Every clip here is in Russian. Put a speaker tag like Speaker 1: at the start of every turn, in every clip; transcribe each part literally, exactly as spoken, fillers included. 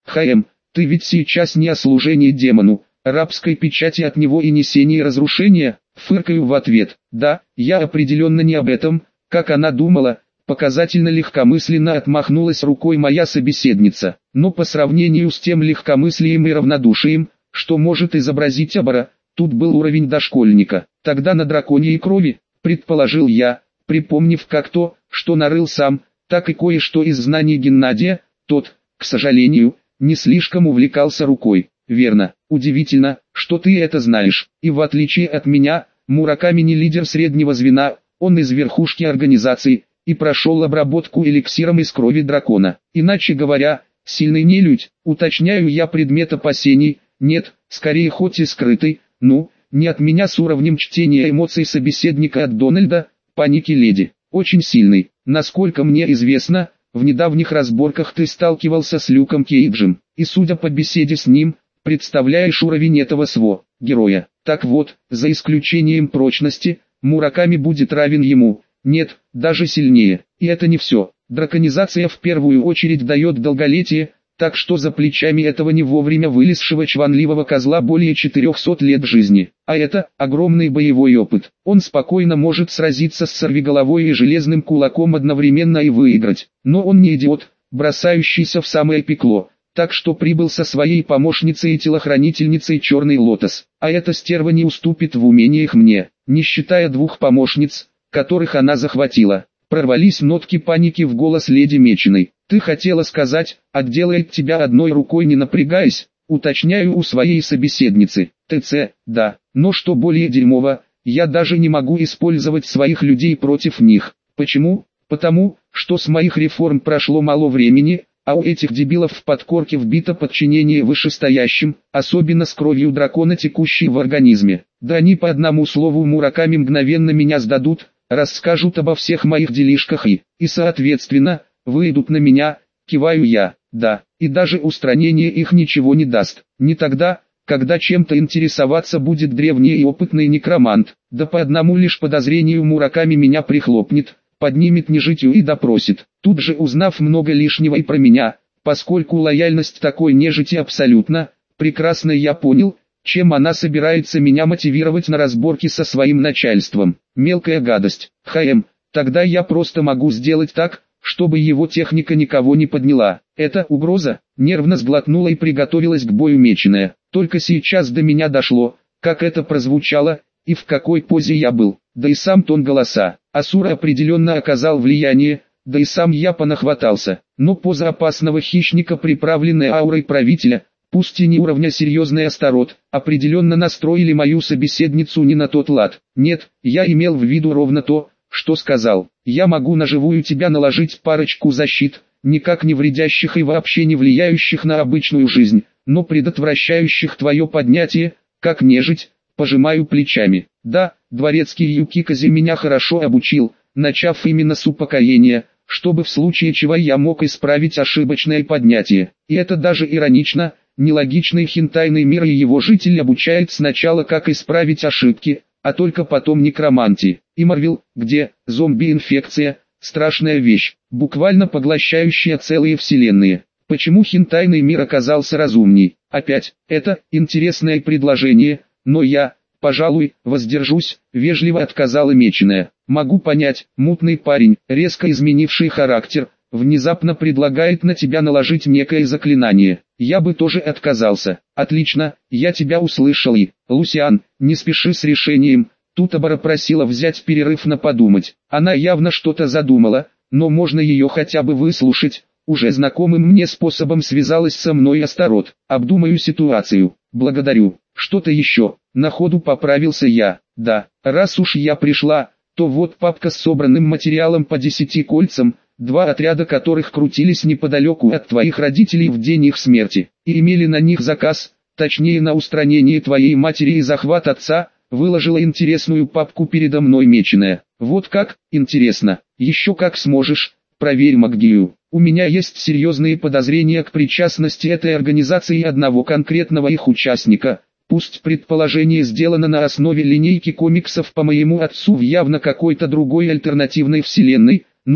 Speaker 1: ХМ, ты ведь сейчас не о служении демону, рабской печати от него и несении разрушения? Фыркаю в ответ. Да, я определенно не об этом, как она думала. Показательно легкомысленно отмахнулась рукой моя собеседница. Но по сравнению с тем легкомыслием и равнодушием, что может изобразить Абара, тут был уровень дошкольника. Тогда на драконьей крови, предположил я, припомнив как то, что нарыл сам, так и кое-что из знаний Геннадия. Тот, к сожалению, не слишком увлекался рукой. Верно, удивительно, что ты это знаешь. И в отличие от меня, Мураками не лидер среднего звена, он из верхушки организации, и прошел обработку эликсиром из крови дракона. Иначе говоря, сильный нелюдь, уточняю я предмет опасений, нет, скорее хоть и скрытый, ну, не от меня с уровнем чтения эмоций собеседника от Дональда, паники леди, очень сильный. Насколько мне известно, в недавних разборках ты сталкивался с Люком Кейджем, и судя по беседе с ним, представляешь уровень этого сво, героя. Так вот, за исключением прочности, Мураками будет равен ему, нет, даже сильнее. И это не все. Драконизация в первую очередь дает долголетие, так что за плечами этого не вовремя вылезшего чванливого козла более четырехсот лет жизни. А это огромный боевой опыт. Он спокойно может сразиться с сорвиголовой и железным кулаком одновременно и выиграть. Но он не идиот, бросающийся в самое пекло. Так что прибыл со своей помощницей и телохранительницей Черный Лотос. А эта стерва не уступит в умениях мне, не считая двух помощниц, которых она захватила. Прорвались нотки паники в голос леди Меченой. Ты хотела сказать, отделает тебя одной рукой не напрягаясь, уточняю у своей собеседницы. ТЦ, да, но что более дерьмово, я даже не могу использовать своих людей против них. Почему? Потому, что с моих реформ прошло мало времени, а у этих дебилов в подкорке вбито подчинение вышестоящим, особенно с кровью дракона, текущей в организме. Да они по одному слову Мураками мгновенно меня сдадут, расскажут обо всех моих делишках и, и соответственно, выйдут на меня, киваю я, да, и даже устранение их ничего не даст. Не тогда, когда чем-то интересоваться будет древний и опытный некромант, да по одному лишь подозрению Мураками меня прихлопнет, поднимет нежитью и допросит, тут же узнав много лишнего и про меня, поскольку лояльность такой нежити абсолютно, прекрасно я понял, чем она собирается меня мотивировать на разборки со своим начальством. Мелкая гадость. ХМ, тогда я просто могу сделать так, чтобы его техника никого не подняла. Это угроза? Нервно сглотнула и приготовилась к бою Меченая. Только сейчас до меня дошло, как это прозвучало, и в какой позе я был. Да и сам тон голоса. Асура определенно оказал влияние, да и сам я понахватался. Но поза опасного хищника, приправленная аурой правителя, пусть и не уровня серьезный Астарот, определенно настроили мою собеседницу не на тот лад. Нет, я имел в виду ровно то, что сказал. Я могу на живую тебя наложить парочку защит, никак не вредящих и вообще не влияющих на обычную жизнь, но предотвращающих твое поднятие, как нежить, пожимаю плечами. Да, дворецкий Юкикази меня хорошо обучил, начав именно с упокоения, чтобы в случае чего я мог исправить ошибочное поднятие. И это даже иронично. Нелогичный хентайный мир и его житель обучает сначала как исправить ошибки, а только потом некромантии. И Марвел, где зомби-инфекция, страшная вещь, буквально поглощающая целые вселенные. Почему хентайный мир оказался разумней? Опять, это интересное предложение, но я, пожалуй, воздержусь, вежливо отказала Меченая. Могу понять, мутный парень, резко изменивший характер, внезапно предлагает на тебя наложить некое заклинание. Я бы тоже отказался. Отлично, я тебя услышал и... Лусиан, не спеши с решением. Тут Абара просила взять перерыв на подумать. Она явно что-то задумала, но можно ее хотя бы выслушать. Уже знакомым мне способом связалась со мной Астарот. Обдумаю ситуацию. Благодарю. Что-то еще. На ходу поправился я. Да, раз уж я пришла, то вот папка с собранным материалом по десяти кольцам, два отряда которых крутились неподалеку от твоих родителей в день их смерти, и имели на них заказ, точнее на устранение твоей матери и захват отца, выложила интересную папку передо мной Меченая. Вот как, интересно, еще как сможешь, проверь магию. У меня есть серьезные подозрения к причастности этой организации одного конкретного их участника. Пусть предположение сделано на основе линейки комиксов по моему отцу в явно какой-то другой альтернативной вселенной, но...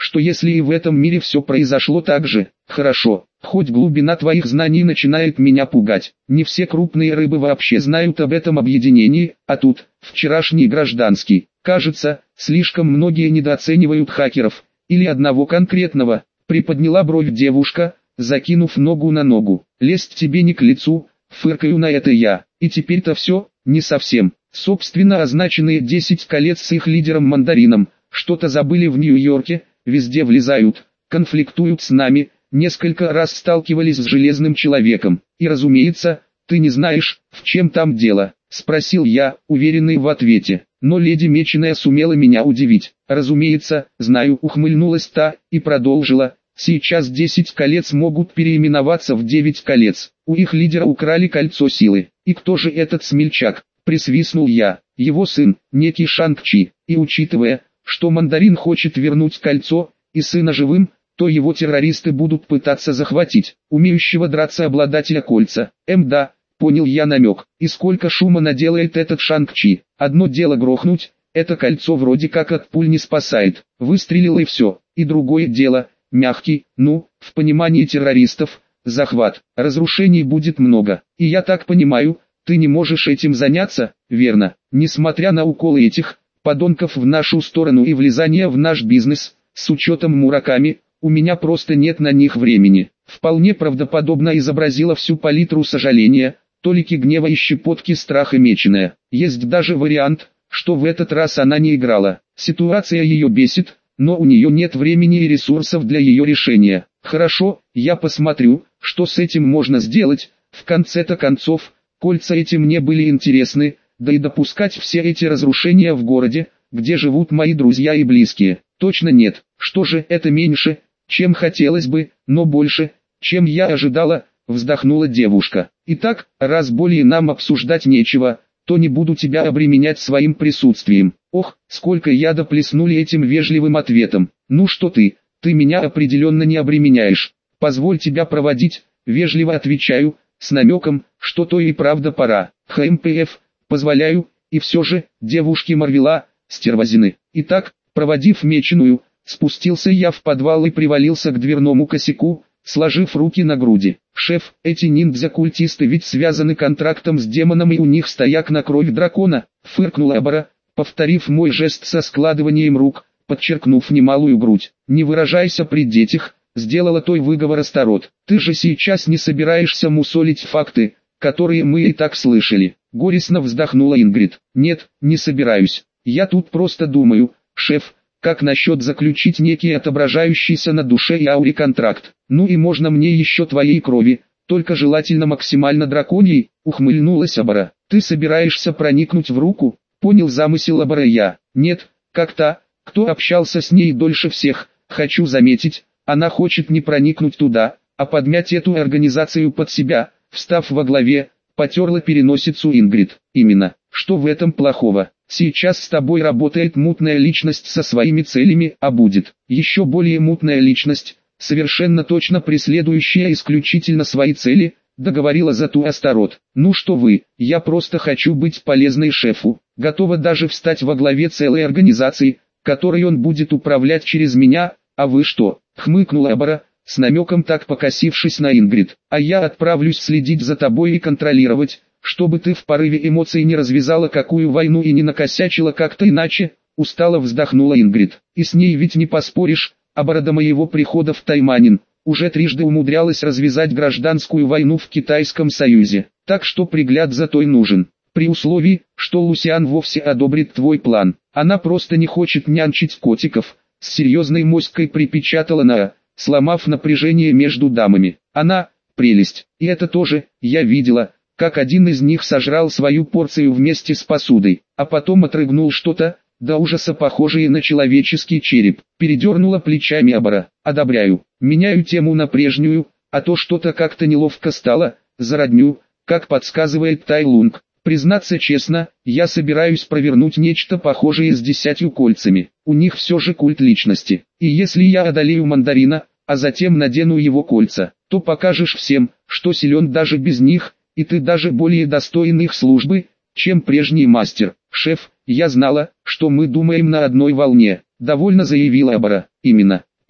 Speaker 1: что если и в этом мире все произошло так же, хорошо, хоть глубина твоих знаний начинает меня пугать. Не все крупные рыбы вообще знают об этом объединении, а тут, вчерашний гражданский. Кажется, слишком многие недооценивают хакеров, или одного конкретного, приподняла бровь девушка, закинув ногу на ногу. Лезть тебе не к лицу, фыркаю на это я. И теперь-то все, не совсем. Собственно, означенные десять колец с их лидером Мандарином, что-то забыли в Нью-Йорке, везде влезают, конфликтуют с нами, несколько раз сталкивались с Железным Человеком. И разумеется, ты не знаешь, в чем там дело, спросил я, уверенный в ответе. Но леди Меченая сумела меня удивить. Разумеется, знаю, ухмыльнулась та, и продолжила. Сейчас десять колец могут переименоваться в девять колец. У их лидера украли кольцо силы. И кто же этот смельчак? Присвистнул я. Его сын, некий Шанг-Чи. И учитывая, что Мандарин хочет вернуть кольцо, и сына живым, то его террористы будут пытаться захватить умеющего драться обладателя кольца. Эм да, понял я намек. И сколько шума наделает этот Шанг-Чи. Одно дело грохнуть, это кольцо вроде как от пуль не спасает. Выстрелил и все. И другое дело, мягкий, ну, в понимании террористов, захват. Разрушений будет много. И я так понимаю, ты не можешь этим заняться, верно? Несмотря на уколы этих подонков в нашу сторону и влезание в наш бизнес, с учетом Мураками, у меня просто нет на них времени. Вполне правдоподобно изобразила всю палитру сожаления, толики гнева и щепотки страха Меченая. Есть даже вариант, что в этот раз она не играла. Ситуация ее бесит, но у нее нет времени и ресурсов для ее решения. Хорошо, я посмотрю, что с этим можно сделать. В конце-то концов, кольца эти мне были интересны, да и допускать все эти разрушения в городе, где живут мои друзья и близкие, точно нет. Что же это меньше, чем хотелось бы, но больше, чем я ожидала, вздохнула девушка. Итак, раз более нам обсуждать нечего, то не буду тебя обременять своим присутствием. Ох, сколько яда плеснули этим вежливым ответом. Ну что ты, ты меня определенно не обременяешь. Позволь тебя проводить, вежливо отвечаю, с намеком, что то и правда пора. ХМПФ, позволяю, и все же, девушки Марвела, стервозины. Итак, проводив Меченую, спустился я в подвал и привалился к дверному косяку, сложив руки на груди. «Шеф, эти ниндзя-культисты ведь связаны контрактом с демоном и у них стояк на кровь дракона», — фыркнула Абара, повторив мой жест со складыванием рук, подчеркнув немалую грудь. «Не выражайся при детях», — сделала той выговор Астарот. «Ты же сейчас не собираешься мусолить факты, которые мы и так слышали». Горестно вздохнула Ингрид. «Нет, не собираюсь. Я тут просто думаю, шеф, как насчет заключить некий отображающийся на душе и ауре контракт? Ну и можно мне еще твоей крови, только желательно максимально драконьей», — ухмыльнулась Абара. «Ты собираешься проникнуть в руку?» — понял замысел Абара я. «Нет, как та, кто общался с ней дольше всех, хочу заметить, она хочет не проникнуть туда, а подмять эту организацию под себя», встав во главе, потерла переносицу Ингрид. «Именно, что в этом плохого? Сейчас с тобой работает мутная личность со своими целями, а будет еще более мутная личность, совершенно точно преследующая исключительно свои цели», договорила за ту Астарот. «Ну что вы, я просто хочу быть полезной шефу, готова даже встать во главе целой организации, которой он будет управлять через меня, а вы что?» хмыкнула Абара, с намеком так покосившись на Ингрид. «А я отправлюсь следить за тобой и контролировать, чтобы ты в порыве эмоций не развязала какую войну и не накосячила как-то иначе», устало вздохнула Ингрид. «И с ней ведь не поспоришь, Абара до моего прихода в Тайманин уже трижды умудрялась развязать гражданскую войну в Китайском Союзе, так что пригляд за той нужен. При условии, что Лусиан вовсе одобрит твой план. Она просто не хочет нянчить котиков», с серьезной моськой припечатала Наа, сломав напряжение между дамами. «Она, прелесть, и это тоже, я видела, как один из них сожрал свою порцию вместе с посудой, а потом отрыгнул что-то, до ужаса похожее на человеческий череп», передернула плечами Абара. «Одобряю, меняю тему на прежнюю, а то что-то как-то неловко стало, за родню, как подсказывает Тайлунг. Признаться честно, я собираюсь провернуть нечто похожее с десятью кольцами. У них все же культ личности. И если я одолею Мандарина, а затем надену его кольца, то покажешь всем, что силен даже без них, и ты даже более достоин их службы, чем прежний мастер. Шеф, я знала, что мы думаем на одной волне», довольно заявила Абара. «Именно,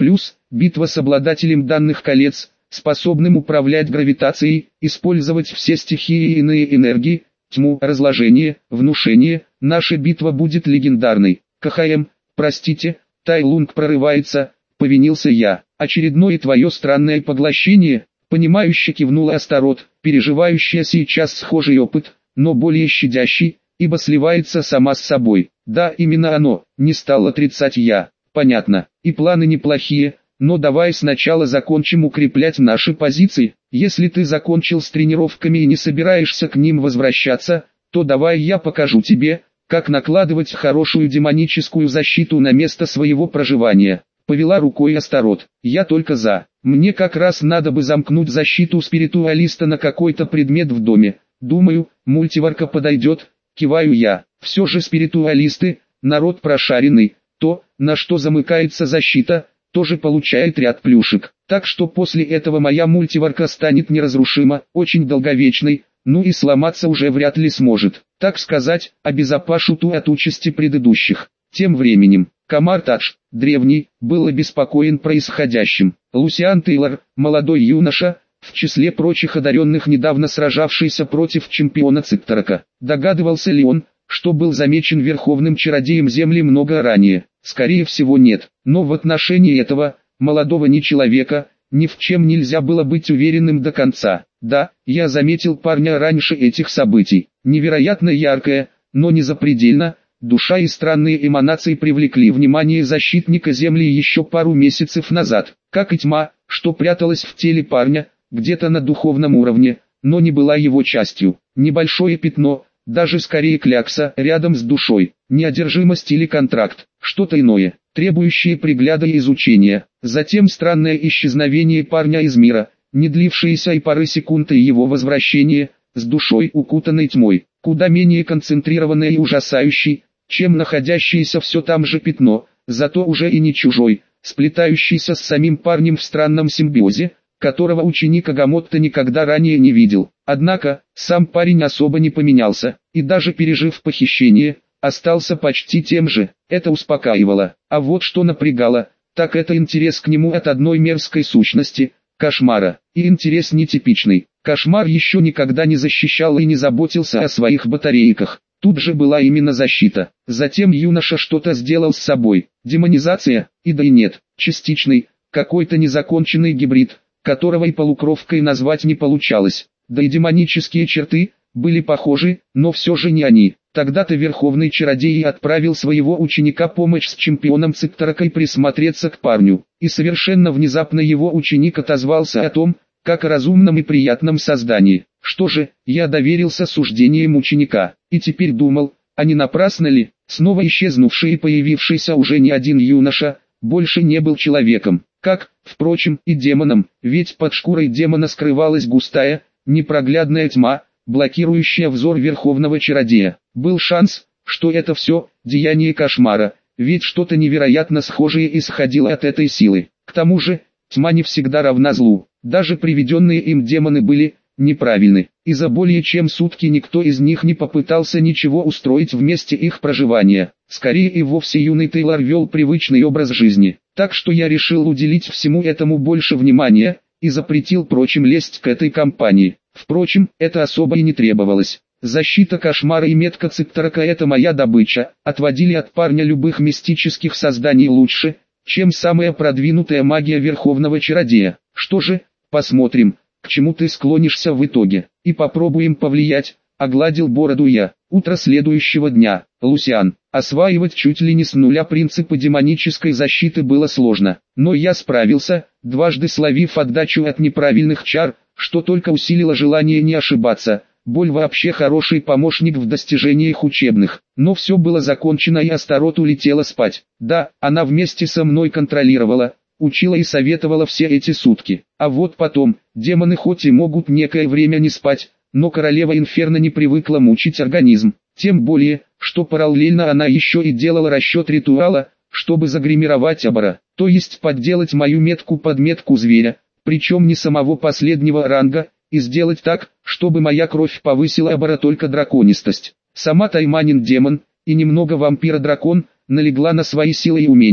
Speaker 1: Плюс, битва с обладателем данных колец, способным управлять гравитацией, использовать все стихии и иные энергии, тьму, разложение, внушение, наша битва будет легендарной. КХМ, простите, Тайлунг прорывается, повинился я. Очередное твое странное поглощение, понимающе кивнула Астарот, переживающая сейчас схожий опыт, но более щадящий, ибо сливается сама с собой. Да, именно оно, не стал отрицать я. Понятно, и планы неплохие, но давай сначала закончим укреплять наши позиции. Если ты закончил с тренировками и не собираешься к ним возвращаться, то давай я покажу тебе, как накладывать хорошую демоническую защиту на место своего проживания. Повела рукой Астарот. Я только за. Мне как раз надо бы замкнуть защиту спиритуалиста на какой-то предмет в доме. Думаю, мультиварка подойдет, киваю я. Все же спиритуалисты, народ прошаренный, то, на что замыкается защита, тоже получает ряд плюшек. Так что после этого моя мультиварка станет неразрушима, очень долговечной, ну и сломаться уже вряд ли сможет. Так сказать, обезопашу ту от участи предыдущих. Тем временем, Камар-Тадж, древний, был обеспокоен происходящим. Лусиан Тейлор, молодой юноша, в числе прочих одаренных недавно сражавшийся против чемпиона Цикторока. Догадывался ли он, что был замечен верховным чародеем Земли много ранее? Скорее всего нет. Но в отношении этого, молодого не человека, ни в чем нельзя было быть уверенным до конца. Да, я заметил парня раньше этих событий. Невероятно яркая, но не запредельно, душа и странные эманации привлекли внимание защитника Земли еще пару месяцев назад. Как и тьма, что пряталась в теле парня, где-то на духовном уровне, но не была его частью. Небольшое пятно, даже скорее клякса, рядом с душой. Неодержимость или контракт, что-то иное, требующее пригляда и изучения. Затем странное исчезновение парня из мира, не длившееся и пары секунд, и его возвращение, с душой укутанной тьмой, куда менее концентрированное и ужасающей, чем находящееся все там же пятно, зато уже и не чужой, сплетающийся с самим парнем в странном симбиозе, которого ученик Агамотто никогда ранее не видел. Однако, сам парень особо не поменялся, и даже пережив похищение, остался почти тем же. Это успокаивало. А вот что напрягало, так это интерес к нему от одной мерзкой сущности, Кошмара. И интерес нетипичный. Кошмар еще никогда не защищал и не заботился о своих батарейках. Тут же была именно защита. Затем юноша что-то сделал с собой. Демонизация, и да и нет, частичный, какой-то незаконченный гибрид, которого и полукровкой назвать не получалось. Да и демонические черты были похожи, но все же не они. Тогда-то верховный чародей и отправил своего ученика помочь с чемпионом Цикторокой присмотреться к парню. И совершенно внезапно его ученик отозвался о том, как о разумном и приятном создании. Что же, я доверился суждениям ученика, и теперь думал, а не напрасно ли, снова исчезнувший и появившийся уже не один юноша, больше не был человеком. Как, впрочем, и демоном, ведь под шкурой демона скрывалась густая, непроглядная тьма, блокирующая взор верховного чародея. Был шанс, что это все деяние кошмара, ведь что-то невероятно схожее исходило от этой силы. К тому же, тьма не всегда равна злу. Даже приведенные им демоны были неправильны, и за более чем сутки никто из них не попытался ничего устроить в месте их проживания. Скорее и вовсе юный Тейлор вел привычный образ жизни. Так что я решил уделить всему этому больше внимания, и запретил прочим лезть к этой компании. Впрочем, это особо и не требовалось. Защита кошмара и метка Цикторока — это моя добыча, отводили от парня любых мистических созданий лучше, чем самая продвинутая магия верховного чародея. Что же, посмотрим, к чему ты склонишься в итоге, и попробуем повлиять. Огладил бороду я. Утро следующего дня. Лусиан. Осваивать чуть ли не с нуля принципы демонической защиты было сложно, но я справился, дважды словив отдачу от неправильных чар, что только усилило желание не ошибаться. Боль вообще хороший помощник в достижениях учебных. Но все было закончено, и Астарот улетела спать. Да, она вместе со мной контролировала, учила и советовала все эти сутки. А вот потом, демоны хоть и могут некое время не спать, но королева Инферно не привыкла мучить организм. Тем более, что параллельно она еще и делала расчет ритуала, чтобы загримировать Абора, то есть подделать мою метку под метку зверя, причем не самого последнего ранга, и сделать так, чтобы моя кровь повысила Абора только драконистость. Сама Тайманин демон, и немного вампира-дракон, налегла на свои силы и умения,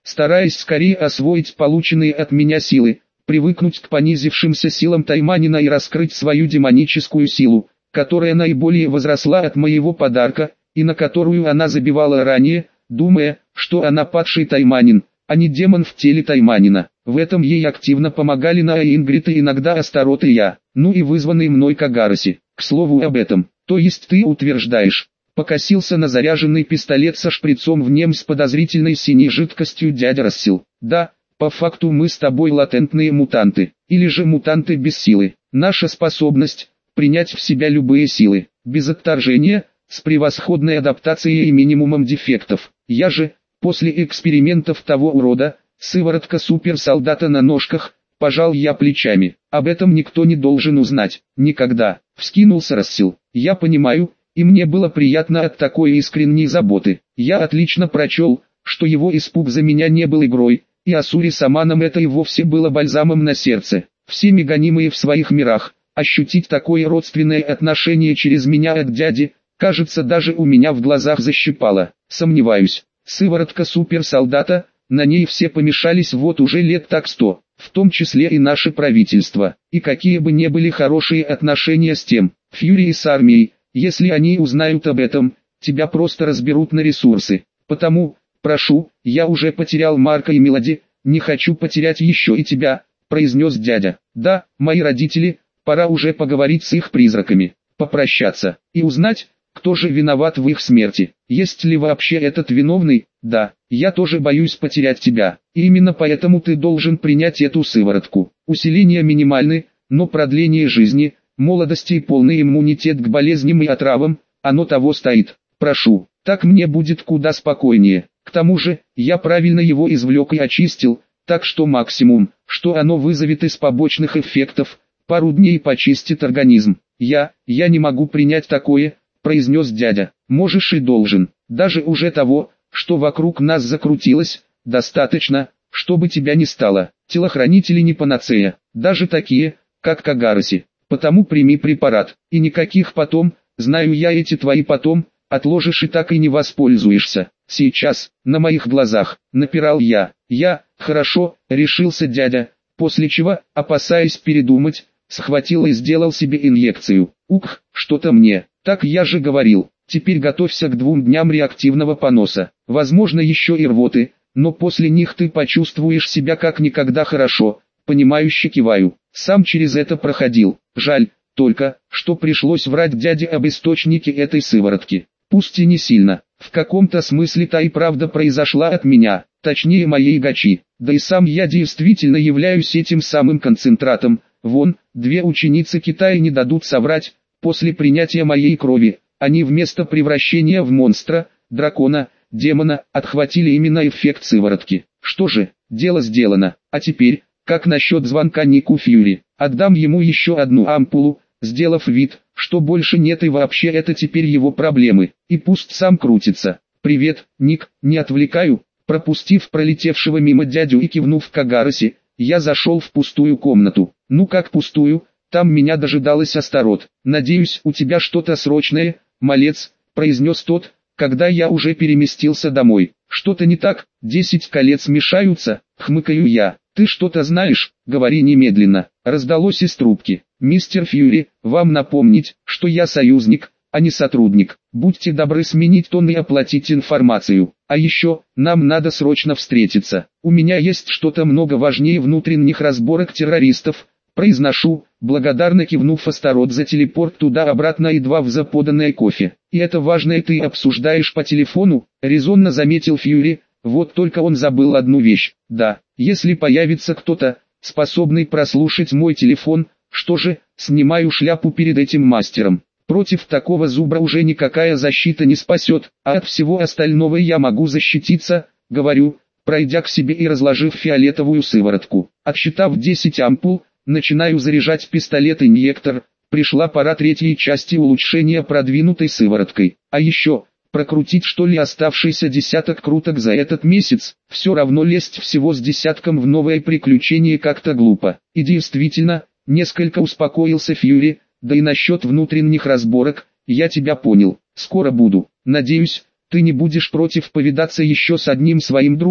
Speaker 1: стараясь скорее освоить полученные от меня силы, привыкнуть к понизившимся силам Тайманина и раскрыть свою демоническую силу, которая наиболее возросла от моего подарка, и на которую она забивала ранее, думая, что она падший Тайманин, а не демон в теле Тайманина. В этом ей активно помогали Наа и Ингрид и иногда Астарот и я, ну и вызванный мной Кагароси. К слову об этом, то есть ты утверждаешь, покосился на заряженный пистолет со шприцом в нем с подозрительной синей жидкостью дядя Рассел. Да, по факту мы с тобой латентные мутанты, или же мутанты без силы. Наша способность принять в себя любые силы, без отторжения, с превосходной адаптацией и минимумом дефектов. Я же, после экспериментов того урода, сыворотка суперсолдата на ножках, пожал я плечами. Об этом никто не должен узнать. Никогда. Вскинулся Рассел. Я понимаю, и мне было приятно от такой искренней заботы. Я отлично прочел, что его испуг за меня не был игрой, и Асури с Аманом это и вовсе было бальзамом на сердце. Всеми гонимые в своих мирах, ощутить такое родственное отношение через меня от дяди, кажется, даже у меня в глазах защипало. Сомневаюсь. Сыворотка суперсолдата, на ней все помешались вот уже лет так сто, в том числе и наше правительство. И какие бы ни были хорошие отношения с тем, Фьюри и с армией, если они узнают об этом, тебя просто разберут на ресурсы. Потому, прошу, я уже потерял Марка и Мелоди, не хочу потерять еще и тебя, произнес дядя. Да, мои родители, пора уже поговорить с их призраками, попрощаться, и узнать, кто же виноват в их смерти. Есть ли вообще этот виновный? Да, я тоже боюсь потерять тебя, и именно поэтому ты должен принять эту сыворотку. Усиления минимальны, но продление жизни, молодости и полный иммунитет к болезням и отравам, оно того стоит. Прошу, так мне будет куда спокойнее. К тому же, я правильно его извлек и очистил, так что максимум, что оно вызовет из побочных эффектов, пару дней почистит организм. Я, я не могу принять такое, произнес дядя. Можешь и должен, даже уже того, что вокруг нас закрутилось, достаточно, чтобы тебя не стало. Телохранители не панацея, даже такие, как Кагароси. Потому прими препарат, и никаких потом, знаю я эти твои потом, отложишь и так и не воспользуешься. Сейчас, на моих глазах, напирал я. Я, хорошо, решился дядя, после чего, опасаясь передумать, схватил и сделал себе инъекцию. Ух, что-то мне, так я же говорил. Теперь готовься к двум дням реактивного поноса, возможно еще и рвоты, но после них ты почувствуешь себя как никогда хорошо. Понимающе киваю, сам через это проходил. Жаль, только, что пришлось врать дяде об источнике этой сыворотки. Пусть и не сильно, в каком-то смысле та и правда произошла от меня, точнее моей гачи. Да и сам я действительно являюсь этим самым концентратом. Вон, две ученицы Китая не дадут соврать, после принятия моей крови, они вместо превращения в монстра, дракона, демона, отхватили именно эффект сыворотки. Что же, дело сделано, а теперь... Как насчет звонка Нику Фьюри? Отдам ему еще одну ампулу, сделав вид, что больше нет и вообще это теперь его проблемы, и пусть сам крутится. «Привет, Ник, не отвлекаю?» Пропустив пролетевшего мимо дядю и кивнув Кагароси, я зашел в пустую комнату. Ну как пустую, там меня дожидалась Астарот. «Надеюсь, у тебя что-то срочное, малец», произнес тот, когда я уже переместился домой. «Что-то не так, десять колец мешаются», хмыкаю я. «Ты что-то знаешь? Говори немедленно», раздалось из трубки. «Мистер Фьюри, вам напомнить, что я союзник, а не сотрудник. Будьте добры сменить тон и оплатить информацию. А еще, нам надо срочно встретиться. У меня есть что-то много важнее внутренних разборок террористов», произношу, благодарно кивнув Астарот за телепорт туда-обратно и два в заподанное кофе. «И это важное ты обсуждаешь по телефону?» резонно заметил Фьюри. Вот только он забыл одну вещь. Да, если появится кто-то, способный прослушать мой телефон, что же, снимаю шляпу перед этим мастером. Против такого зубра уже никакая защита не спасет, а от всего остального я могу защититься, говорю, пройдя к себе и разложив фиолетовую сыворотку. Отсчитав десять ампул, начинаю заряжать пистолет-инъектор. Пришла пора третьей части улучшения продвинутой сывороткой. А еще... Прокрутить что ли оставшийся десяток круток за этот месяц, все равно лезть всего с десятком в новое приключение как-то глупо. И действительно, несколько успокоился Фьюри, да и насчет внутренних разборок, я тебя понял, скоро буду. Надеюсь, ты не будешь против повидаться еще с одним своим другом,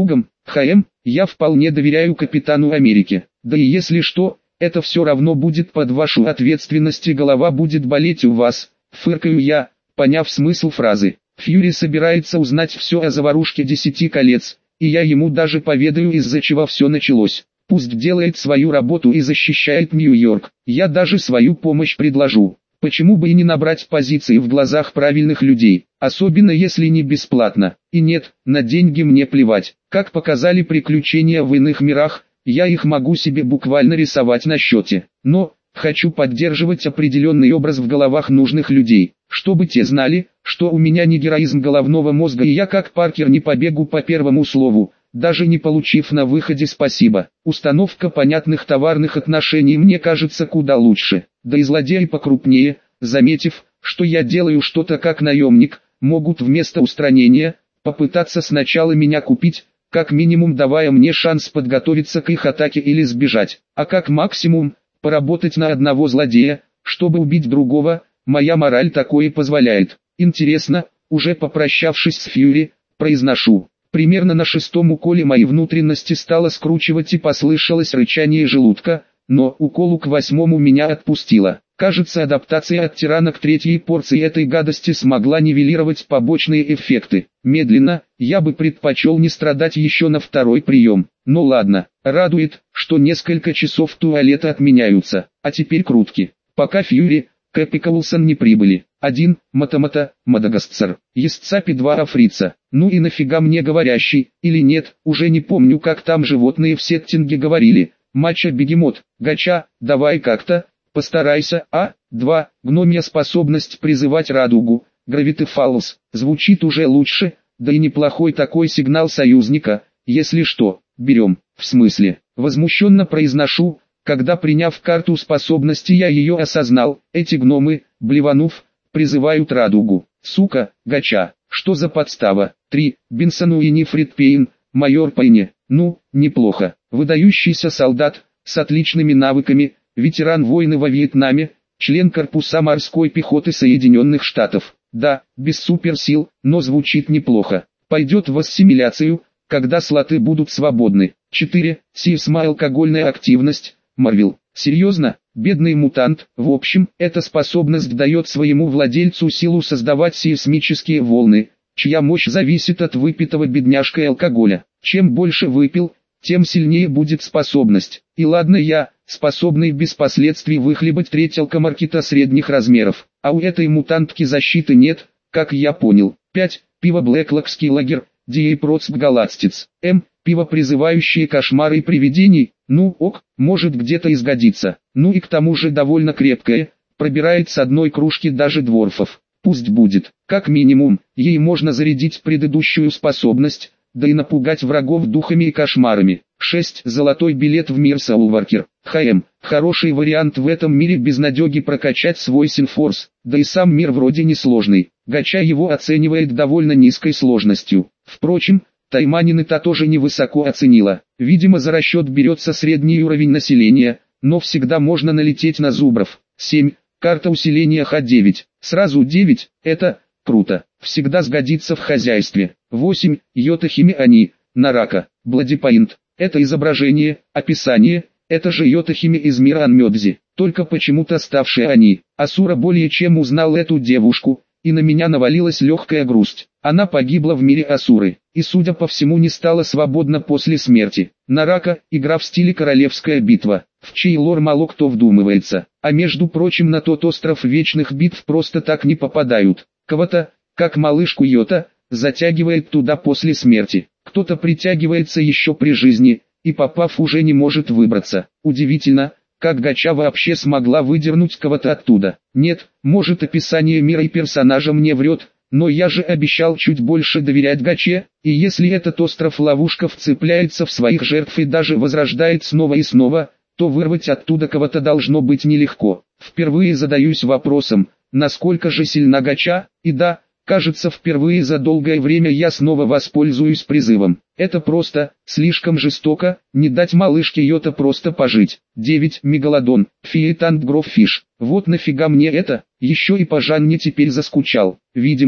Speaker 1: ХМ, я вполне доверяю капитану Америке. Да и если что, это все равно будет под вашу ответственность и голова будет болеть у вас, фыркаю я, поняв смысл фразы. Фьюри собирается узнать все о заварушке десяти колец, и я ему даже поведаю, из-за чего все началось. Пусть делает свою работу и защищает Нью-Йорк. Я даже свою помощь предложу. Почему бы и не набрать позиции в глазах правильных людей, особенно если не бесплатно. И нет, на деньги мне плевать. Как показали приключения в иных мирах, я их могу себе буквально рисовать на счете. Но хочу поддерживать определенный образ в головах нужных людей, чтобы те знали, что у меня не героизм головного мозга и я как Паркер не побегу по первому слову, даже не получив на выходе спасибо. Установка понятных товарных отношений мне кажется куда лучше. Да и злодеи покрупнее, заметив, что я делаю что-то как наемник, могут вместо устранения, попытаться сначала меня купить, как минимум давая мне шанс подготовиться к их атаке или сбежать, а как максимум, поработать на одного злодея, чтобы убить другого, моя мораль такое позволяет. Интересно, уже попрощавшись с Фьюри, произношу. Примерно на шестом уколе мои внутренности стало скручивать и послышалось рычание желудка, но уколу к восьмому меня отпустило. Кажется, адаптация от тирана к третьей порции этой гадости смогла нивелировать побочные эффекты. Медленно, я бы предпочел не страдать еще на второй прием. Но ладно, радует, что несколько часов туалета отменяются, а теперь крутки. Пока Фьюри, Кэп и Коулсон не прибыли. Один, Матамата, Мадагаскар, Есцапи два Африца. Ну и нафига мне говорящий, или нет, уже не помню, как там животные в сеттинге говорили. Мача бегемот, гача, давай как-то, постарайся, а, два, гномья способность призывать радугу, гравитефалус, звучит уже лучше, да и неплохой такой сигнал союзника, если что, берем, в смысле, возмущенно произношу, когда приняв карту способности я ее осознал, эти гномы, блеванув, призывают радугу, сука, гача, что за подстава, три, Бенсону и Нифрид Пейн, майор Пейне, ну, неплохо, выдающийся солдат, с отличными навыками, ветеран войны во Вьетнаме, член корпуса морской пехоты Соединенных Штатов, да, без суперсил, но звучит неплохо, пойдет в ассимиляцию, когда слоты будут свободны, четыре, Сисма алкогольная активность, Марвел, серьезно, бедный мутант, в общем, эта способность дает своему владельцу силу создавать сейсмические волны, чья мощь зависит от выпитого бедняжкой алкоголя. Чем больше выпил, тем сильнее будет способность. И ладно я, способный без последствий выхлебать треть алкомаркета средних размеров, а у этой мутантки защиты нет, как я понял. пять. Пиво Блэклокский лагерь, Диэйпроцп Галацтиц. М. Пиво призывающее кошмары и привидений, ну ок, может где-то изгодится. Ну и к тому же довольно крепкое, пробирает с одной кружки даже дворфов. Пусть будет, как минимум, ей можно зарядить предыдущую способность, да и напугать врагов духами и кошмарами. шесть. Золотой билет в мир Соулваркер. ХМ. Хороший вариант в этом мире безнадеги прокачать свой Синфорс, да и сам мир вроде несложный. Гача его оценивает довольно низкой сложностью. Впрочем, Тайманин-то тоже невысоко оценила. Видимо, за расчет берется средний уровень населения, но всегда можно налететь на зубров. семь. Карта усиления Х девять. Сразу девять, это круто, всегда сгодится в хозяйстве. восемь. Йотахими они, Нарака, Бладипоинт. Это изображение, описание, это же Йотахими из мира Анмёдзи, только почему-то ставшие они. Асура более чем узнал эту девушку, и на меня навалилась легкая грусть. Она погибла в мире Асуры, и судя по всему не стала свободна после смерти. Нарака, игра в стиле королевская битва, в чей лор мало кто вдумывается, а между прочим на тот остров вечных битв просто так не попадают. Кого-то, как малышку Йота, затягивает туда после смерти, кто-то притягивается еще при жизни, и попав уже не может выбраться. Удивительно, как Гача вообще смогла выдернуть кого-то оттуда. Нет, может описание мира и персонажа мне врет, но я же обещал чуть больше доверять Гаче, и если этот остров-ловушка вцепляется в своих жертв и даже возрождает снова и снова, то вырвать оттуда кого-то должно быть нелегко. Впервые задаюсь вопросом, насколько же сильна Гача, и да, кажется впервые за долгое время я снова воспользуюсь призывом. Это просто, слишком жестоко, не дать малышке Йота просто пожить. девять. Мегалодон, Фиетант Гроффиш. Вот нафига мне это, еще и по Жанне теперь заскучал. Видимо,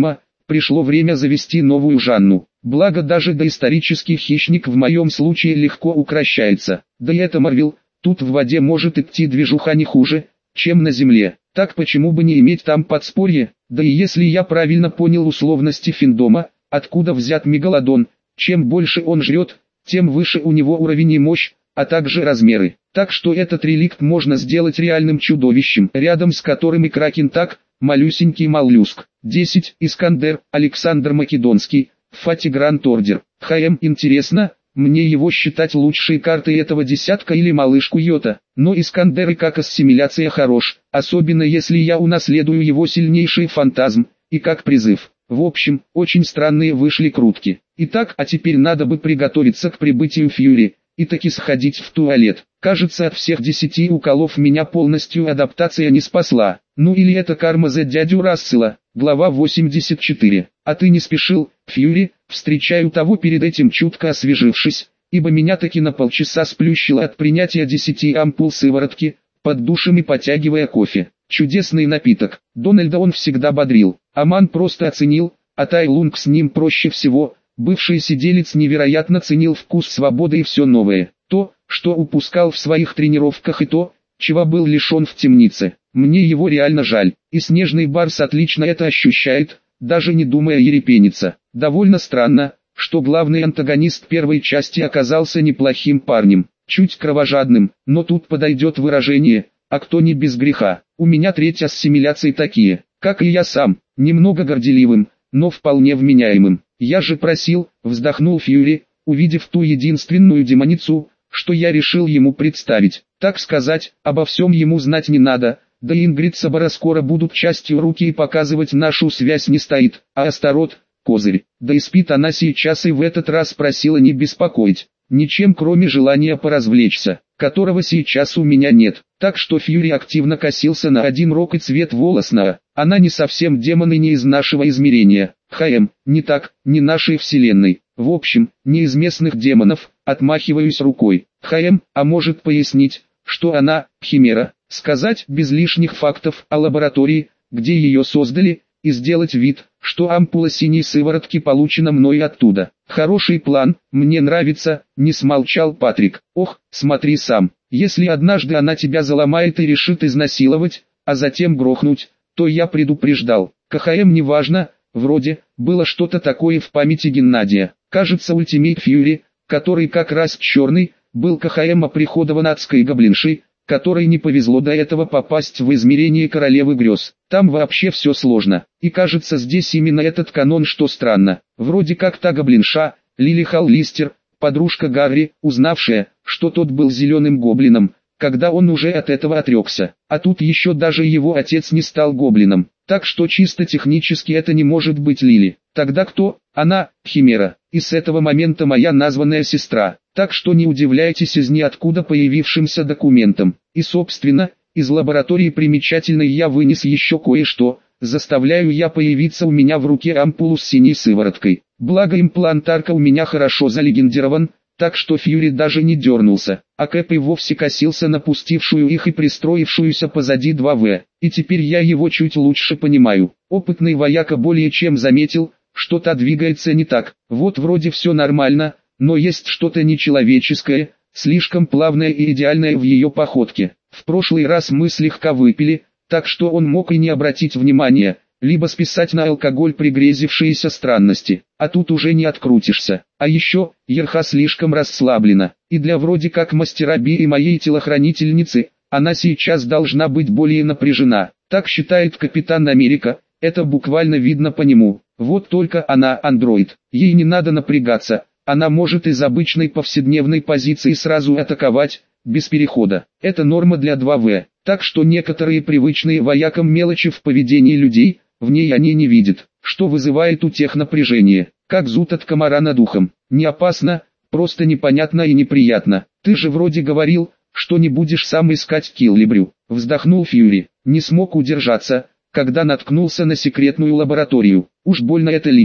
Speaker 1: пришло время завести новую Жанну. Благо даже доисторический хищник в моем случае легко укрощается. Да и это Марвел, тут в воде может идти движуха не хуже, чем на земле. Так почему бы не иметь там подспорье? Да и если я правильно понял условности Финдома, откуда взят мегалодон, чем больше он жрет, тем выше у него уровень и мощь, а также размеры. Так что этот реликт можно сделать реальным чудовищем, рядом с которым и кракен так, малюсенький моллюск. десять. Искандер, Александр Македонский, Фати Гранд Ордер. ХМ интересно, мне его считать лучшей картой этого десятка или малышку Йота, но Искандер и как ассимиляция хорош, особенно если я унаследую его сильнейший фантазм, и как призыв. В общем, очень странные вышли крутки. Итак, а теперь надо бы приготовиться к прибытию Фьюри, и таки сходить в туалет. Кажется, от всех десяти уколов меня полностью адаптация не спасла. Ну или это карма за дядю Рассела. Глава восемьдесят четыре. А ты не спешил, Фьюри, встречаю того перед этим чутко освежившись, ибо меня таки на полчаса сплющило от принятия десяти ампул сыворотки, под душем и потягивая кофе. Чудесный напиток. Дональда он всегда бодрил. Аман просто оценил, а Тай Лунг с ним проще всего. Бывший сиделец невероятно ценил вкус свободы и все новое. То, что упускал в своих тренировках, и то, чего был лишен в темнице. Мне его реально жаль. И Снежный Барс отлично это ощущает, даже не думая ерепениться. Довольно странно, что главный антагонист первой части оказался неплохим парнем, чуть кровожадным, но тут подойдет выражение «а кто не без греха». У меня треть ассимиляций такие, как и я сам, немного горделивым, но вполне вменяемым. Я же просил, вздохнул Фьюри, увидев ту единственную демоницу, что я решил ему представить. Так сказать, обо всем ему знать не надо, да и Ингрид с Абара скоро будут частью руки и показывать нашу связь не стоит, а Астарот – козырь. Да и спит она сейчас и в этот раз просила не беспокоить, ничем кроме желания поразвлечься, которого сейчас у меня нет. Так что Фьюри активно косился на один рог и цвет волос на. Она не совсем демон и не из нашего измерения. ХМ, не так, не нашей вселенной. В общем, не из местных демонов, отмахиваюсь рукой. ХМ, а может пояснить, что она, химера, сказать без лишних фактов о лаборатории, где ее создали, и сделать вид, что ампула синей сыворотки получена мной оттуда. Хороший план, мне нравится, не смолчал Патрик. Ох, смотри сам, если однажды она тебя заломает и решит изнасиловать, а затем грохнуть, то я предупреждал. КХМ неважно, вроде, было что-то такое в памяти Геннадия. Кажется, Ультимейт Фьюри, который как раз черный, был КХМ оприходован адской гоблиншей, которой не повезло до этого попасть в измерение королевы грез. Там вообще все сложно. И кажется, здесь именно этот канон, что странно. Вроде как та гоблинша, Лили Халлистер, подружка Гарри, узнавшая, что тот был зеленым гоблином, когда он уже от этого отрекся. А тут еще даже его отец не стал гоблином. Так что чисто технически это не может быть Лили. Тогда кто? Она, химера. И с этого момента моя названная сестра. Так что не удивляйтесь из ниоткуда появившимся документам. И собственно, из лаборатории примечательной я вынес еще кое-что. Заставляю я появиться у меня в руке ампулу с синей сывороткой. Благо имплантарка у меня хорошо залегендирован, так что Фьюри даже не дернулся, а Кэп и вовсе косился на пустившую их и пристроившуюся позади два вэ. И теперь я его чуть лучше понимаю. Опытный вояка более чем заметил, что та двигается не так. Вот вроде все нормально, но есть что-то нечеловеческое, слишком плавное и идеальное в ее походке. В прошлый раз мы слегка выпили, так что он мог и не обратить внимания, либо списать на алкоголь пригрезившиеся странности, а тут уже не открутишься. А еще, Ерха слишком расслаблена, и для вроде как мастера Би и моей телохранительницы, она сейчас должна быть более напряжена. Так считает Капитан Америка, это буквально видно по нему. Вот только она андроид, ей не надо напрягаться, она может из обычной повседневной позиции сразу атаковать, без перехода. Это норма для два вэ, так что некоторые привычные воякам мелочи в поведении людей, в ней они не видят, что вызывает у тех напряжение, как зуд от комара над ухом. Не опасно, просто непонятно и неприятно. Ты же вроде говорил, что не будешь сам искать Киллибрю. Вздохнул Фьюри, не смог удержаться, когда наткнулся на секретную лабораторию. Уж больно это личное.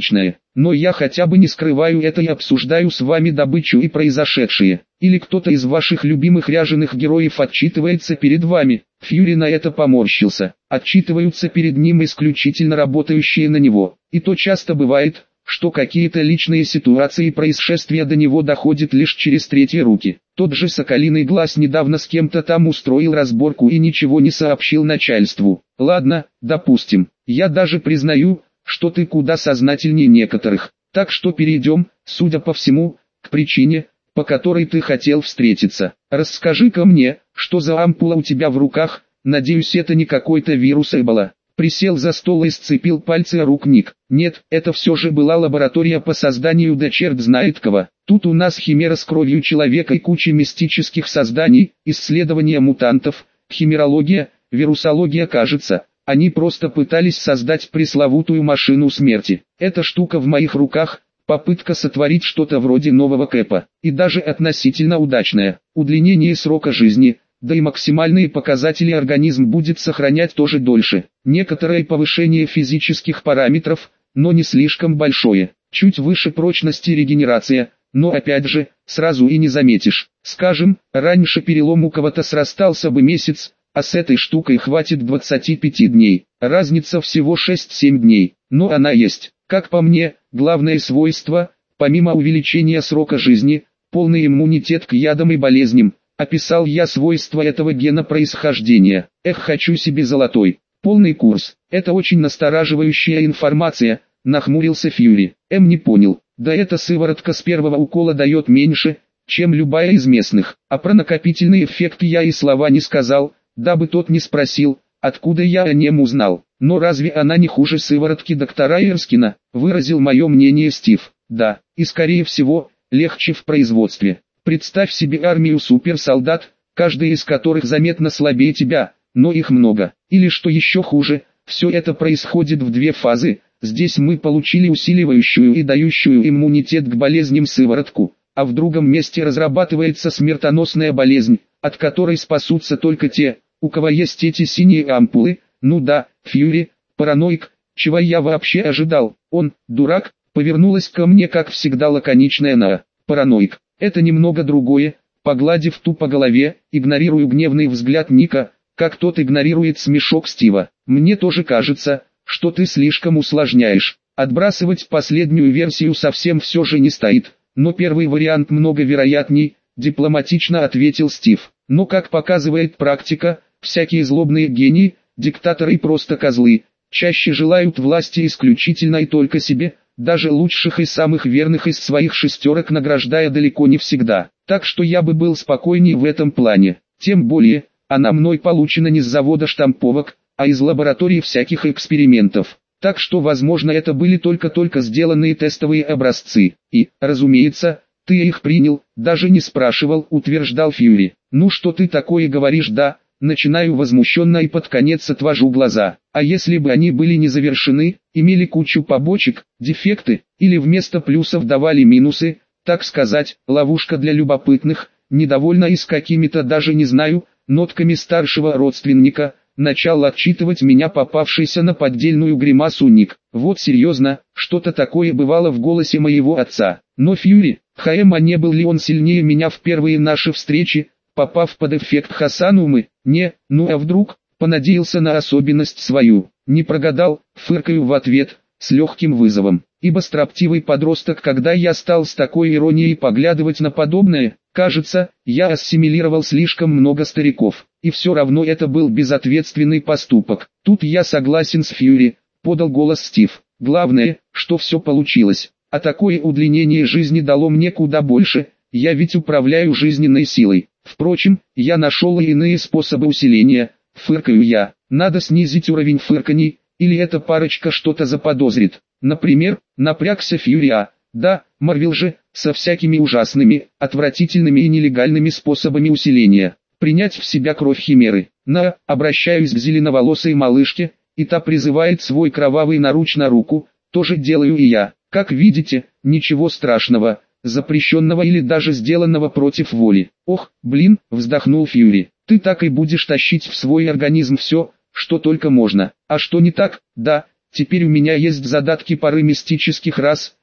Speaker 1: но я хотя бы не скрываю это и обсуждаю с вами добычу и произошедшее. Или кто-то из ваших любимых ряженых героев отчитывается перед вами?» Фьюри на это поморщился. «Отчитываются перед ним исключительно работающие на него. И то часто бывает, что какие-то личные ситуации и происшествия до него доходят лишь через третьи руки. Тот же Соколиный Глаз недавно с кем-то там устроил разборку и ничего не сообщил начальству. Ладно, допустим, я даже признаю, что ты куда сознательнее некоторых. Так что перейдем, судя по всему, к причине, по которой ты хотел встретиться. Расскажи-ка мне, что за ампула у тебя в руках, надеюсь, это не какой-то вирус Эбола». Присел за стол и сцепил пальцы рук Ник. «Нет, это все же была лаборатория по созданию да черт знает кого. Тут у нас химера с кровью человека и куча мистических созданий, исследования мутантов, химерология, вирусология кажется. Они просто пытались создать пресловутую машину смерти. Эта штука в моих руках, попытка сотворить что-то вроде нового Кэпа, и даже относительно удачная. Удлинение срока жизни, да и максимальные показатели организм будет сохранять тоже дольше. Некоторое повышение физических параметров, но не слишком большое. Чуть выше прочности регенерация, но опять же, сразу и не заметишь. Скажем, раньше перелом у кого-то срастался бы месяц, а с этой штукой хватит двадцати пяти дней. Разница всего шесть-семь дней, но она есть. Как по мне, главное свойство, помимо увеличения срока жизни, полный иммунитет к ядам и болезням. Описал я свойства этого гена происхождения. Эх, хочу себе золотой. Полный курс. Это очень настораживающая информация, нахмурился Фьюри. М не понял. Да эта сыворотка с первого укола дает меньше, чем любая из местных. А про накопительный эффект я и слова не сказал, дабы тот не спросил, откуда я о нем узнал. Но разве она не хуже сыворотки доктора Эрскина? Выразил мое мнение Стив. Да, и скорее всего, легче в производстве. Представь себе армию суперсолдат, каждый из которых заметно слабее тебя, но их много. Или что еще хуже, все это происходит в две фазы. Здесь мы получили усиливающую и дающую иммунитет к болезням сыворотку, а в другом месте разрабатывается смертоносная болезнь, от которой спасутся только те, у кого есть эти синие ампулы. Ну да, Фьюри, параноик, чего я вообще ожидал? Он, дурак, повернулась ко мне как всегда лаконичная на параноик. Это немного другое. Погладив ту по голове, игнорирую гневный взгляд Ника, как тот игнорирует смешок Стива. Мне тоже кажется, что ты слишком усложняешь. Отбрасывать последнюю версию совсем все же не стоит, но первый вариант много вероятней, дипломатично ответил Стив. Но как показывает практика, всякие злобные гении, диктаторы и просто козлы, чаще желают власти исключительно и только себе, даже лучших и самых верных из своих шестерок награждая далеко не всегда. Так что я бы был спокойнее в этом плане. Тем более, она мной получена не с завода штамповок, а из лаборатории всяких экспериментов. Так что возможно это были только-только сделанные тестовые образцы. И, разумеется, ты их принял, даже не спрашивал, утверждал Фьюри. Ну что ты такое говоришь, да? Начинаю возмущенно и под конец отвожу глаза. А если бы они были не завершены, имели кучу побочек, дефекты, или вместо плюсов давали минусы, так сказать, ловушка для любопытных, недовольна и с какими-то даже не знаю, нотками старшего родственника, начал отчитывать меня попавшийся на поддельную гримасу Ник. Вот серьезно, что-то такое бывало в голосе моего отца. Но Фьюри, ХМ, а не был ли он сильнее меня в первые наши встречи, попав под эффект Хасанумы? Не, ну а вдруг, понадеялся на особенность свою. Не прогадал, фыркаю в ответ, с легким вызовом. Ибо строптивый подросток, когда я стал с такой иронией поглядывать на подобное, кажется, я ассимилировал слишком много стариков. И все равно это был безответственный поступок. Тут я согласен с Фьюри, подал голос Стив. Главное, что все получилось. А такое удлинение жизни дало мне куда больше, я ведь управляю жизненной силой. Впрочем, я нашел и иные способы усиления, фыркаю я. Надо снизить уровень фырканий, или эта парочка что-то заподозрит. Например, напрягся Фьюри, а, да, Марвел же, со всякими ужасными, отвратительными и нелегальными способами усиления. Принять в себя кровь химеры. На, обращаюсь к зеленоволосой малышке, и та призывает свой кровавый наруч на руку, тоже делаю и я. Как видите, ничего страшного, запрещенного или даже сделанного против воли. Ох, блин, вздохнул Фьюри, ты так и будешь тащить в свой организм все, что только можно. А что не так? Да, теперь у меня есть задатки пары мистических рас,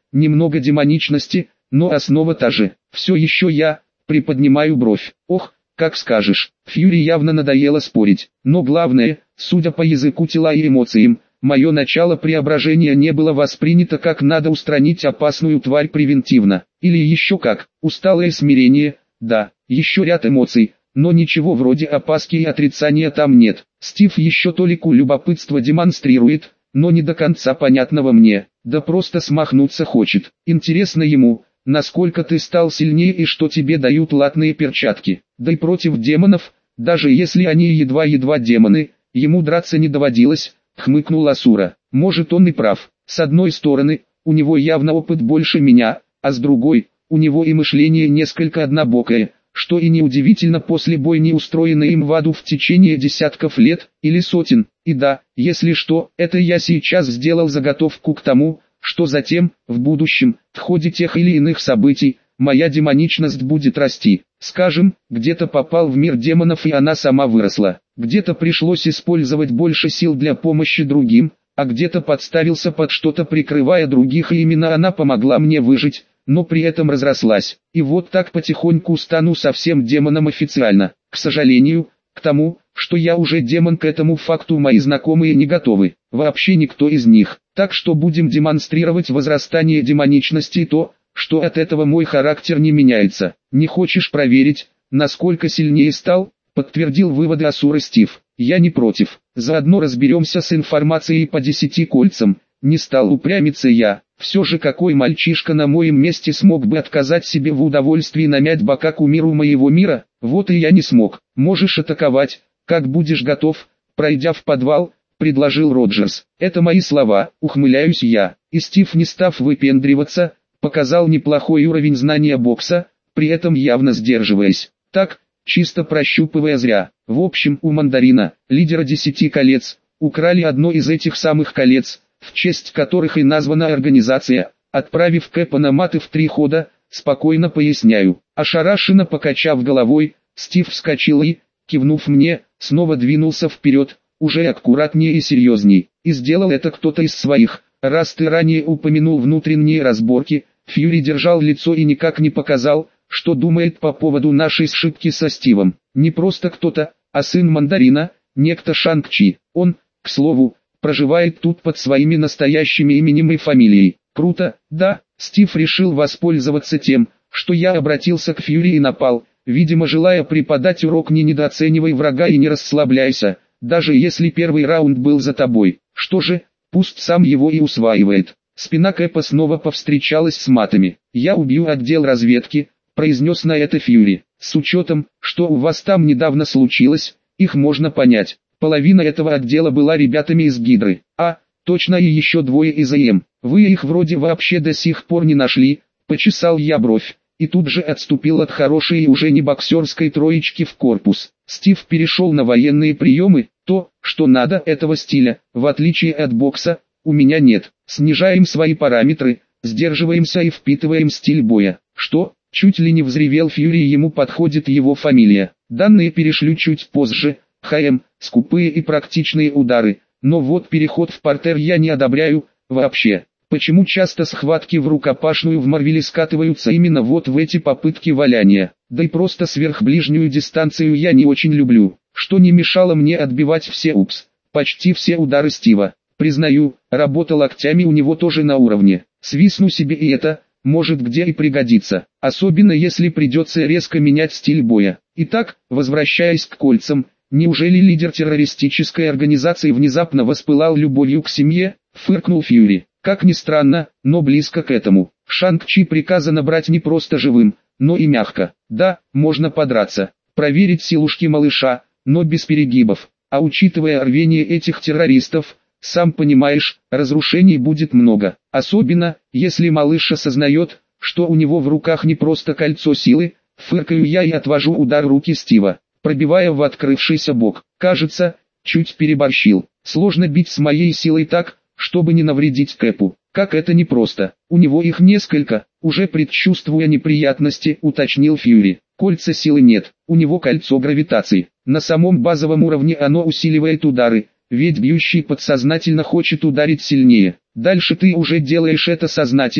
Speaker 1: немного демоничности, но основа та же. Все еще я, приподнимаю бровь. Ох, как скажешь. Фьюри явно надоело спорить. Но главное, судя по языку тела и эмоциям, мое начало преображения не было воспринято как надо устранить опасную тварь превентивно. Или еще как, усталое смирение, да, еще ряд эмоций, но ничего вроде опаски и отрицания там нет. Стив еще толику любопытства демонстрирует, но не до конца понятного мне, да просто смахнуться хочет. Интересно ему, насколько ты стал сильнее и что тебе дают латные перчатки. Да и против демонов, даже если они едва-едва демоны, ему драться не доводилось, хмыкнул Асура. Может, он и прав. С одной стороны, у него явно опыт больше меня, а с другой, у него и мышление несколько однобокое, что и неудивительно после бойни, устроенной им в аду в течение десятков лет, или сотен. И да, если что, это я сейчас сделал заготовку к тому, что затем, в будущем, в ходе тех или иных событий, моя демоничность будет расти. Скажем, где-то попал в мир демонов и она сама выросла, где-то пришлось использовать больше сил для помощи другим, а где-то подставился под что-то, прикрывая других, и именно она помогла мне выжить, но при этом разрослась. И вот так потихоньку стану совсем демоном официально. К сожалению, к тому, что я уже демон, к этому факту мои знакомые не готовы, вообще никто из них. Так что будем демонстрировать возрастание демоничности и то, что от этого мой характер не меняется. Не хочешь проверить, насколько сильнее стал? Подтвердил выводы Асуры Стив. Я не против. Заодно разберемся с информацией по десяти кольцам. Не стал упрямиться я. Все же какой мальчишка на моем месте смог бы отказать себе в удовольствии намять бока кумиру моего мира? Вот и я не смог. Можешь атаковать, как будешь готов, пройдя в подвал, предложил Роджерс. Это мои слова, ухмыляюсь я. И Стив, не став выпендриваться, показал неплохой уровень знания бокса, при этом явно сдерживаясь. Так, чисто прощупывая зря. В общем, у Мандарина, лидера десяти колец, украли одно из этих самых колец, в честь которых и названа организация, отправив Кэпа на маты в три хода, спокойно поясняю. Ошарашенно покачав головой, Стив вскочил и, кивнув мне, снова двинулся вперед, уже аккуратнее и серьезней. И сделал это кто-то из своих. Раз ты ранее упомянул внутренние разборки, Фьюри держал лицо и никак не показал, что думает по поводу нашей сшибки со Стивом. Не просто кто-то, а сын Мандарина, некто Шанг-Чи. Он, к слову, проживает тут под своими настоящими именем и фамилией. Круто, да? Стив решил воспользоваться тем, что я обратился к Фьюри и напал, видимо желая преподать урок: не недооценивай врага и не расслабляйся, даже если первый раунд был за тобой. Что же, пусть сам его и усваивает. Спина Кэпа снова повстречалась с матами. «Я убью отдел разведки», — произнес на это Фьюри. «С учетом, что у вас там недавно случилось, их можно понять. Половина этого отдела была ребятами из Гидры. А, точно, и еще двое из АМ. Вы их вроде вообще до сих пор не нашли», — почесал я бровь. И тут же отступил от хорошей и уже не боксерской троечки в корпус. Стив перешел на военные приемы, то, что надо этого стиля, в отличие от бокса, у меня нет. Снижаем свои параметры, сдерживаемся и впитываем стиль боя. Что? Чуть ли не взревел Фьюри, ему подходит его фамилия. Данные перешлю чуть позже. ХМ, скупые и практичные удары. Но вот переход в партер я не одобряю, вообще. Почему часто схватки в рукопашную в Марвеле скатываются именно вот в эти попытки валяния? Да и просто сверхближнюю дистанцию я не очень люблю, что не мешало мне отбивать все упс, почти все удары Стива. Признаю, работа локтями у него тоже на уровне. Свистну себе и это, может где и пригодится, особенно если придется резко менять стиль боя. Итак, возвращаясь к кольцам, неужели лидер террористической организации внезапно воспылал любовью к семье? Фыркнул Фьюри. Как ни странно, но близко к этому. Шанг-Чи приказано брать не просто живым, но и мягко. Да, можно подраться, проверить силушки малыша, но без перегибов. А учитывая рвение этих террористов, сам понимаешь, разрушений будет много. Особенно, если малыш осознает, что у него в руках не просто кольцо силы. Фыркаю я и отвожу удар руки Стива, пробивая в открывшийся бок. Кажется, чуть переборщил. Сложно бить с моей силой так, чтобы не навредить Кэпу. Как это непросто. У него их несколько, уже предчувствуя неприятности, уточнил Фьюри. Кольца силы нет, у него кольцо гравитации. На самом базовом уровне оно усиливает удары, ведь бьющий подсознательно хочет ударить сильнее. Дальше ты уже делаешь это сознательно,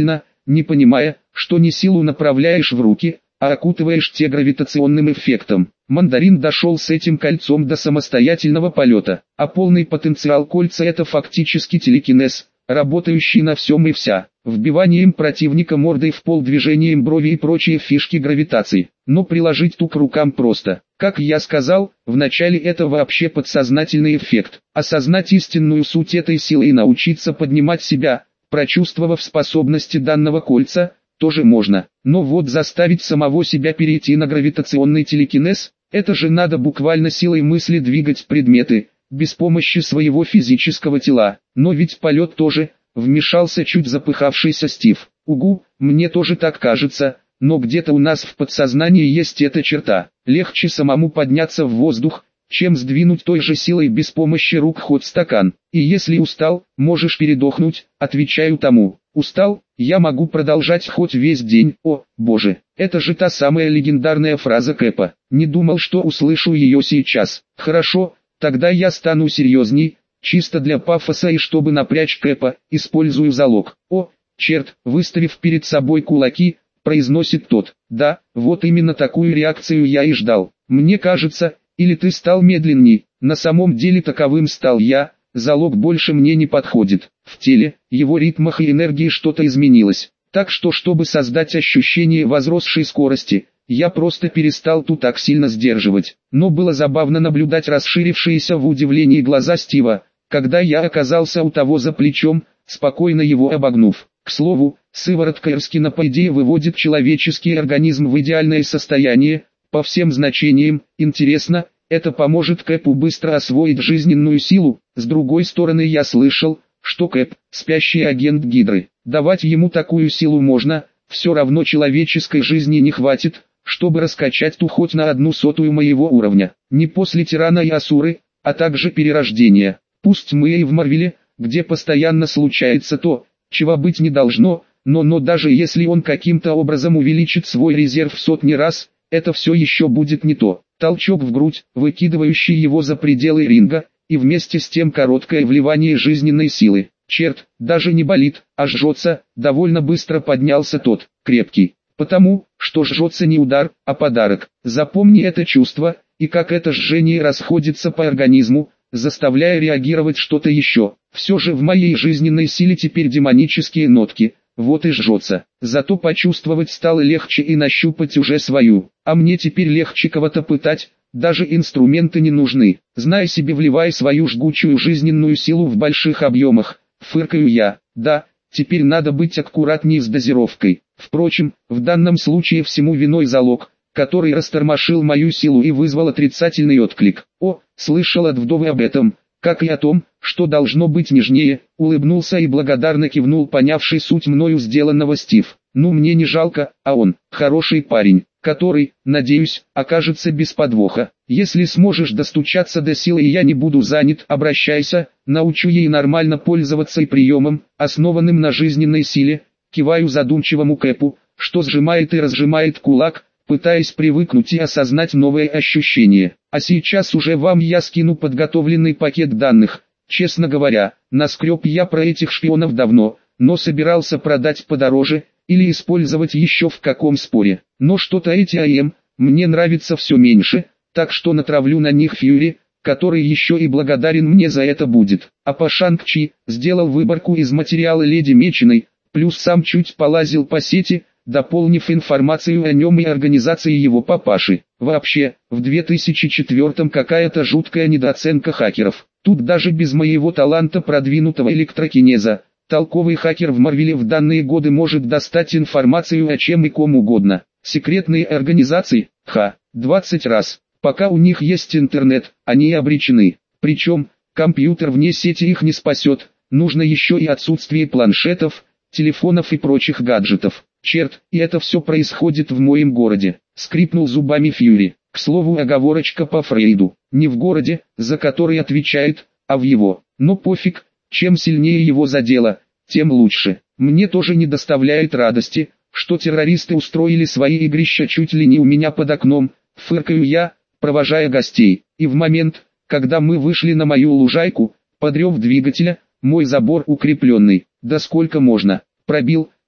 Speaker 1: не понимая, что не силу направляешь в руки, а окутываешь те гравитационным эффектом. Мандарин дошел с этим кольцом до самостоятельного полета, а полный потенциал кольца — это фактически телекинез, работающий на всем и вся, вбиванием противника мордой в пол, движением брови и прочие фишки гравитации. Но приложить ту к рукам просто. Как я сказал, вначале это вообще подсознательный эффект. Осознать истинную суть этой силы и научиться поднимать себя, прочувствовав способности данного кольца, тоже можно. Но вот заставить самого себя перейти на гравитационный телекинез, это же надо буквально силой мысли двигать предметы, без помощи своего физического тела. Но ведь полет тоже, вмешался чуть запыхавшийся Стив. Угу, мне тоже так кажется, но где-то у нас в подсознании есть эта черта. Легче самому подняться в воздух, чем сдвинуть той же силой без помощи рук хоть стакан. И если устал, можешь передохнуть, отвечаю тому. Устал, я могу продолжать хоть весь день. О, боже, это же та самая легендарная фраза Кэпа. Не думал, что услышу ее сейчас. Хорошо, тогда я стану серьезней, чисто для пафоса и чтобы напрячь Кэпа, использую залог. О, черт, выставив перед собой кулаки, произносит тот. Да, вот именно такую реакцию я и ждал. Мне кажется, или ты стал медленней, на самом деле таковым стал я, залог больше мне не подходит. В теле, его ритмах и энергии что-то изменилось. Так что, чтобы создать ощущение возросшей скорости, я просто перестал ту так сильно сдерживать. Но было забавно наблюдать расширившиеся в удивлении глаза Стива, когда я оказался у того за плечом, спокойно его обогнув. К слову, сыворотка Эрскина по идее выводит человеческий организм в идеальное состояние, по всем значениям. Интересно, это поможет Кэпу быстро освоить жизненную силу. С другой стороны, я слышал, что Кэп – спящий агент Гидры. Давать ему такую силу можно, все равно человеческой жизни не хватит, чтобы раскачать ту хоть на одну сотую моего уровня. Не после Тирана и Асуры, а также перерождения. Пусть мы и в Марвеле, где постоянно случается то, чего быть не должно, но, но даже если он каким-то образом увеличит свой резерв в сотни раз, это все еще будет не то. Толчок в грудь, выкидывающий его за пределы ринга, и вместе с тем короткое вливание жизненной силы. Черт, даже не болит, а жжется. Довольно быстро поднялся тот, крепкий. Потому, что жжется не удар, а подарок. Запомни это чувство, и как это жжение расходится по организму, заставляя реагировать что-то еще. Все же в моей жизненной силе теперь демонические нотки, вот и жжется. Зато почувствовать стало легче и нащупать уже свою. А мне теперь легче кого-то пытать, даже инструменты не нужны. Знай себе, вливай свою жгучую жизненную силу в больших объемах, фыркаю я. Да, теперь надо быть аккуратней с дозировкой. Впрочем, в данном случае всему виной залог, который растормошил мою силу и вызвал отрицательный отклик. О, слышал от вдовы об этом, как и о том, что должно быть нежнее, улыбнулся и благодарно кивнул понявший суть мною сделанного Стив. Ну, мне не жалко, а он, хороший парень, который, надеюсь, окажется без подвоха. Если сможешь достучаться до силы и я не буду занят, обращайся, научу ей нормально пользоваться и приемом, основанным на жизненной силе. Киваю задумчивому Кэпу, что сжимает и разжимает кулак, пытаясь привыкнуть и осознать новые ощущения. А сейчас уже вам я скину подготовленный пакет данных. Честно говоря, наскреб я про этих шпионов давно, но собирался продать подороже, или использовать еще в каком споре. Но что-то эти АМ, мне нравится все меньше, так что натравлю на них Фьюри, который еще и благодарен мне за это будет. А по Шанг-Чи, сделал выборку из материала Леди Меченой, плюс сам чуть полазил по сети, дополнив информацию о нем и организации его папаши. Вообще, в две тысячи четвёртом какая-то жуткая недооценка хакеров. Тут даже без моего таланта продвинутого электрокинеза, толковый хакер в Марвеле в данные годы может достать информацию о чем и ком угодно. Секретные организации, ха, двадцать раз. Пока у них есть интернет, они обречены. Причем, компьютер вне сети их не спасет, нужно еще и отсутствие планшетов, телефонов и прочих гаджетов. Черт, и это все происходит в моем городе, скрипнул зубами Фьюри. К слову, оговорочка по Фрейду, не в городе, за который отвечает, а в его. Но пофиг, чем сильнее его задело, тем лучше. Мне тоже не доставляет радости, что террористы устроили свои игрища чуть ли не у меня под окном, фыркаю я, провожая гостей. И в момент, когда мы вышли на мою лужайку, под рев двигателя, мой забор укрепленный, да сколько можно, пробил,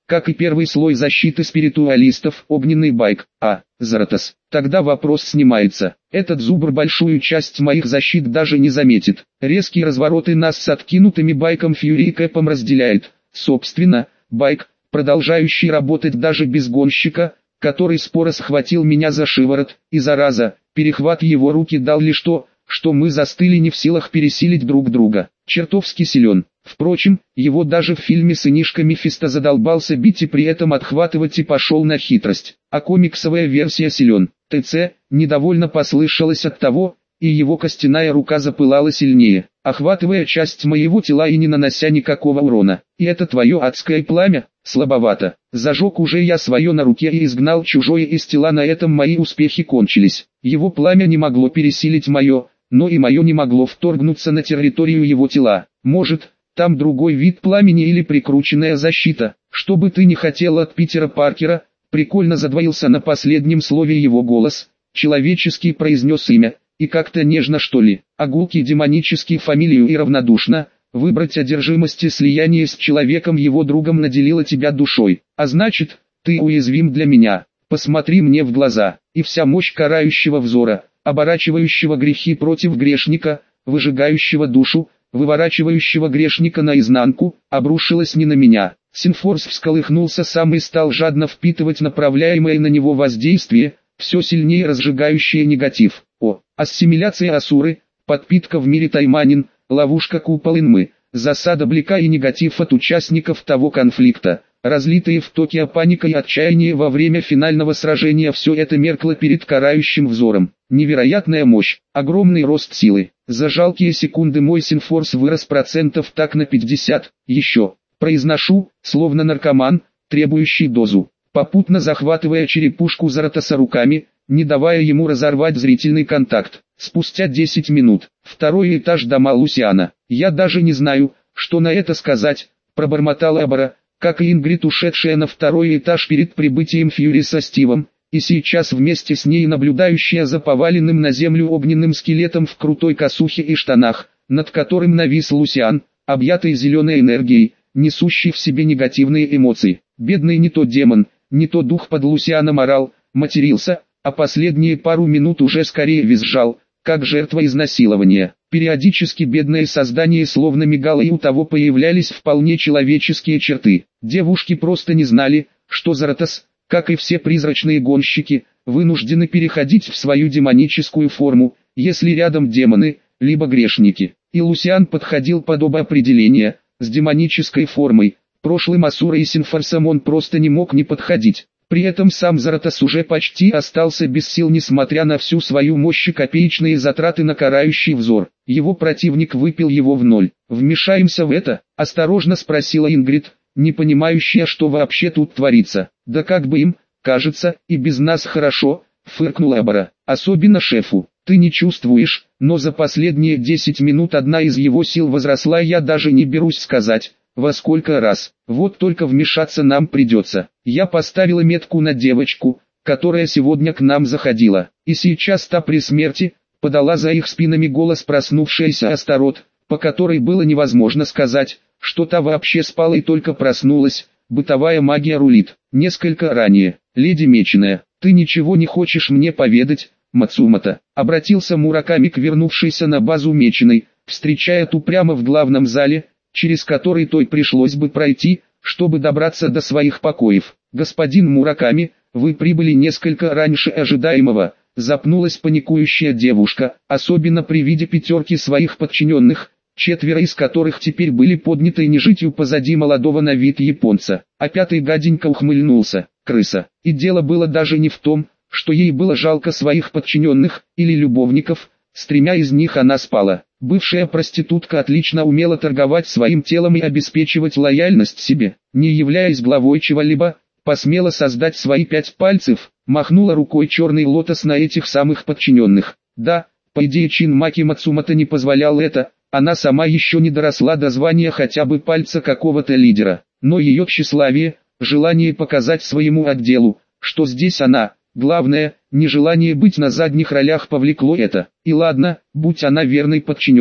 Speaker 1: как и первый слой защиты спиритуалистов, огненный байк. А, Заратос. Тогда вопрос снимается. Этот зубр большую часть моих защит даже не заметит. Резкие развороты нас с откинутыми байком Фьюри и Кэпом разделяет. Собственно, байк, продолжающий работать даже без гонщика, который споро схватил меня за шиворот, и зараза, перехват его руки дал лишь то, что мы застыли не в силах пересилить друг друга. Чертовски силен. Впрочем, его даже в фильме сынишка Мефисто задолбался бить и при этом отхватывать и пошел на хитрость. А комиксовая версия силен. ТЦ, недовольно послышалось от того, и его костяная рука запылала сильнее, охватывая часть моего тела и не нанося никакого урона. И это твое адское пламя? Слабовато. Зажег уже я свое на руке и изгнал чужое из тела, на этом мои успехи кончились. Его пламя не могло пересилить мое, но и мое не могло вторгнуться на территорию его тела. Может, там другой вид пламени или прикрученная защита. Что бы ты ни хотел от Питера Паркера, прикольно задвоился на последнем слове его голос, человеческий произнес имя, и как-то нежно что ли, а гулкий демонический фамилию и равнодушно, выбрать одержимости слияние с человеком его другом наделило тебя душой, а значит, ты уязвим для меня. Посмотри мне в глаза, и вся мощь карающего взора, оборачивающего грехи против грешника, выжигающего душу, выворачивающего грешника наизнанку, обрушилась не на меня. Синфорс всколыхнулся сам и стал жадно впитывать направляемое на него воздействие, все сильнее разжигающее негатив. О, ассимиляция Асуры, подпитка в мире Тайманин, ловушка Купол Инмы, засада Блика и негатив от участников того конфликта. Разлитые в токе паника и отчаяние во время финального сражения, все это меркло перед карающим взором. Невероятная мощь, огромный рост силы. За жалкие секунды мой синфорс вырос процентов так на пятьдесят. Еще, произношу, словно наркоман, требующий дозу, попутно захватывая черепушку Заратоса руками, не давая ему разорвать зрительный контакт. Спустя десять минут, второй этаж дома Лусиана. Я даже не знаю, что на это сказать, пробормотал Абара, как и Ингрид, ушедшая на второй этаж перед прибытием Фьюри со Стивом, и сейчас вместе с ней наблюдающая за поваленным на землю огненным скелетом в крутой косухе и штанах, над которым навис Лусиан, объятый зеленой энергией, несущий в себе негативные эмоции. Бедный не то демон, не то дух под Лусианом орал, матерился, а последние пару минут уже скорее визжал, как жертва изнасилования. Периодически бедное создание словно мигало, и у того появлялись вполне человеческие черты. Девушки просто не знали, что Заратос, как и все призрачные гонщики, вынуждены переходить в свою демоническую форму, если рядом демоны, либо грешники. И Лусиан подходил под оба определения, с демонической формой, прошлым Асурой и Синфорсом он просто не мог не подходить. При этом сам Заратос уже почти остался без сил, несмотря на всю свою мощь и копеечные затраты на карающий взор. Его противник выпил его в ноль. «Вмешаемся в это?» – осторожно спросила Ингрид, не понимающая, что вообще тут творится. «Да как бы им, кажется, и без нас хорошо», – фыркнул Абара. «Особенно шефу. Ты не чувствуешь, но за последние десять минут одна из его сил возросла, я даже не берусь сказать, во сколько раз. Вот только вмешаться нам придется. Я поставила метку на девочку, которая сегодня к нам заходила, и сейчас та при смерти», — подала за их спинами голос проснувшаяся Астарот, по которой было невозможно сказать, что та вообще спала и только проснулась. Бытовая магия рулит. Несколько ранее. «Леди Меченая, ты ничего не хочешь мне поведать, Мацумото?» — обратился Мураками к вернувшейся на базу Меченой, встречая ту прямо в главном зале, через который той пришлось бы пройти, чтобы добраться до своих покоев. «Господин Мураками, вы прибыли несколько раньше ожидаемого», — запнулась паникующая девушка, особенно при виде пятерки своих подчиненных, четверо из которых теперь были подняты нежитью позади молодого на вид японца, а пятый гаденько ухмыльнулся. Крыса. И дело было даже не в том, что ей было жалко своих подчиненных, или любовников, с тремя из них она спала. Бывшая проститутка отлично умела торговать своим телом и обеспечивать лояльность себе, не являясь главой чего-либо, посмела создать свои пять пальцев, махнула рукой черный лотос на этих самых подчиненных. Да, по идее Чин Маки Мацумото не позволял это, она сама еще не доросла до звания хотя бы пальца какого-то лидера, но ее тщеславие, желание показать своему отделу, что здесь она, главное, нежелание быть на задних ролях повлекло это. И ладно, будь она верной подчиненной,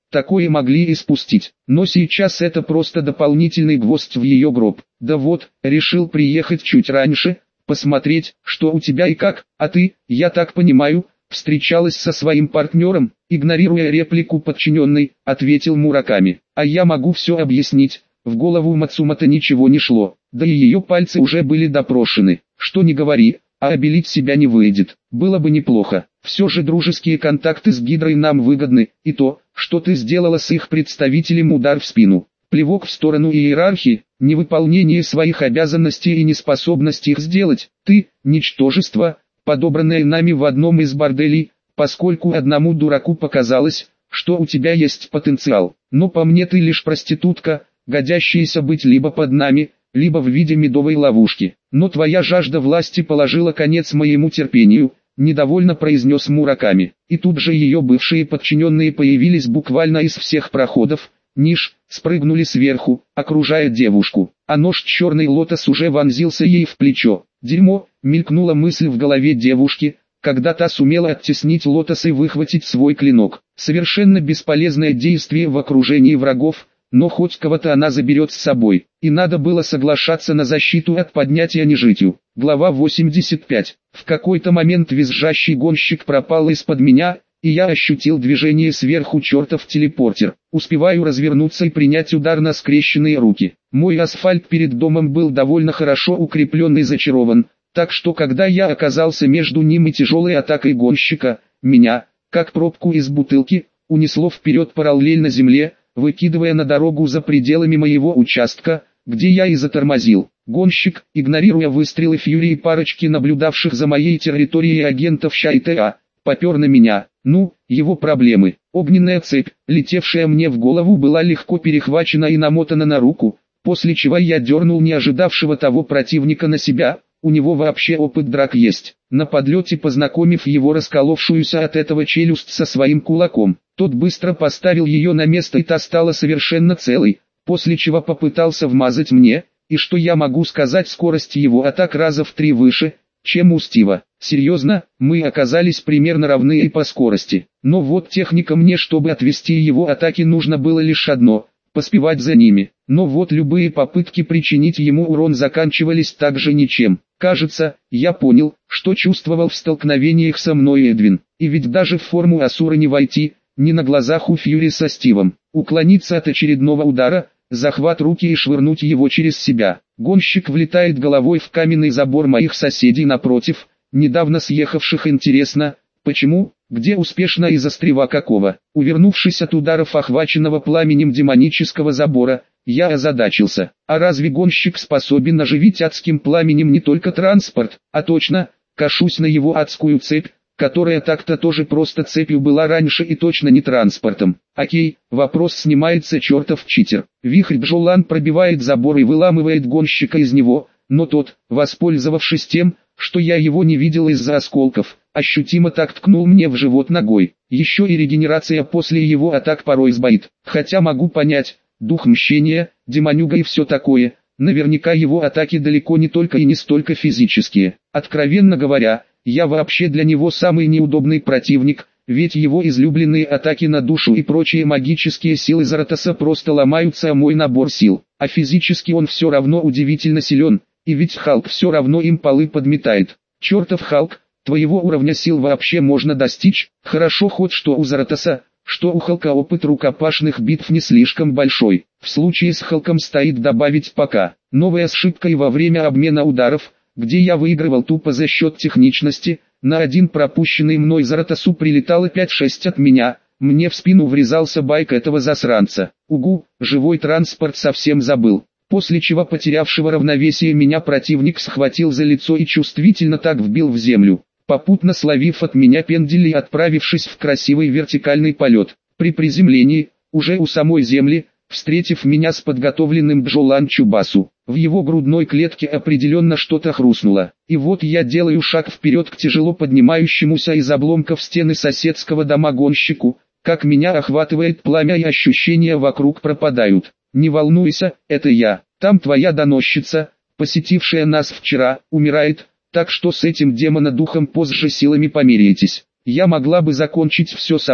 Speaker 1: такое могли и спустить. Но сейчас это просто дополнительный гвоздь в ее гроб. Да вот, решил приехать чуть раньше, посмотреть, что у тебя и как, а ты, я так понимаю, встречалась со своим партнером, игнорируя реплику подчиненной, ответил Мураками. А я могу все объяснить, в голову Мацумото ничего не шло, да и ее пальцы уже были допрошены. Что не говори, а обелить себя не выйдет. Было бы неплохо. Все же дружеские контакты с Гидрой нам выгодны, и то, что ты сделала с их представителем, удар в спину. Плевок в сторону иерархии, невыполнение своих обязанностей и неспособность их сделать. Ты – ничтожество, подобранное нами в одном из борделей, поскольку одному дураку показалось, что у тебя есть потенциал. Но по мне ты лишь проститутка, годящаяся быть либо под нами, либо в виде медовой ловушки. Но твоя жажда власти положила конец моему терпению, недовольно произнес Мураками. И тут же ее бывшие подчиненные появились буквально из всех проходов, ниш, спрыгнули сверху, окружая девушку. А нож черный лотос уже вонзился ей в плечо. Дерьмо, мелькнула мысль в голове девушки, когда та сумела оттеснить лотос и выхватить свой клинок. Совершенно бесполезное действие в окружении врагов, но хоть кого-то она заберет с собой. И надо было соглашаться на защиту от поднятия нежитью. Глава восемьдесят пять. В какой-то момент визжащий гонщик пропал из-под меня, и я ощутил движение сверху чертов телепортер. Успеваю развернуться и принять удар на скрещенные руки. Мой асфальт перед домом был довольно хорошо укреплен и зачарован, так что когда я оказался между ним и тяжелой атакой гонщика, меня, как пробку из бутылки, унесло вперед параллельно земле, выкидывая на дорогу за пределами моего участка, где я и затормозил. Гонщик, игнорируя выстрелы Фьюри и парочки наблюдавших за моей территорией агентов ЩАИТА, попер на меня. Ну, его проблемы. Огненная цепь, летевшая мне в голову, была легко перехвачена и намотана на руку, после чего я дернул не ожидавшего того противника на себя. У него вообще опыт драк есть. На подлете познакомив его расколовшуюся от этого челюсть со своим кулаком, тот быстро поставил ее на место, и та стала совершенно целой, после чего попытался вмазать мне, и что я могу сказать, скорость его атак раза в три выше, чем у Стива. Серьезно, мы оказались примерно равны и по скорости. Но вот техника мне, чтобы отвести его атаки, нужно было лишь одно – поспевать за ними. Но вот любые попытки причинить ему урон заканчивались также ничем. Кажется, я понял, что чувствовал в столкновениях со мной Эдвин. И ведь даже в форму Асура не войти, ни на глазах у Фьюри со Стивом. Уклониться от очередного удара, захват руки и швырнуть его через себя. Гонщик влетает головой в каменный забор моих соседей напротив, недавно съехавших. Интересно, почему, где успешно и застрява какого. Увернувшись от ударов охваченного пламенем демонического забора, я озадачился. А разве гонщик способен оживить адским пламенем не только транспорт? А точно, кашусь на его адскую цепь, которая так-то тоже просто цепью была раньше и точно не транспортом. Окей, вопрос снимается, чертов читер. Вихрь Бджолан пробивает забор и выламывает гонщика из него, но тот, воспользовавшись тем, что я его не видел из-за осколков, ощутимо так ткнул мне в живот ногой. Еще и регенерация после его атак порой сбоит. Хотя могу понять, дух мщения, демонюга и все такое, наверняка его атаки далеко не только и не столько физические. Откровенно говоря, я вообще для него самый неудобный противник, ведь его излюбленные атаки на душу и прочие магические силы Заратоса просто ломаются о мой набор сил. А физически он все равно удивительно силен, и ведь Халк все равно им полы подметает. Чертов Халк, твоего уровня сил вообще можно достичь? Хорошо хоть что у Заратоса, что у Халка опыт рукопашных битв не слишком большой. В случае с Халком стоит добавить пока. Новой ошибкой во время обмена ударов, где я выигрывал тупо за счет техничности, на один пропущенный мной Заратосу прилетало пять-шесть от меня, мне в спину врезался байк этого засранца. Угу, живой транспорт совсем забыл. После чего потерявшего равновесие меня противник схватил за лицо и чувствительно так вбил в землю, попутно словив от меня пендель и отправившись в красивый вертикальный полет. При приземлении, уже у самой земли, встретив меня с подготовленным Бджолан Чубасу, в его грудной клетке определенно что-то хрустнуло. И вот я делаю шаг вперед к тяжело поднимающемуся из обломков стены соседского дома гонщику, как меня охватывает пламя и ощущения вокруг пропадают. Не волнуйся, это я. Там твоя доносчица, посетившая нас вчера, умирает, так что с этим демонодухом позже силами помиритесь. Я могла бы закончить все сама,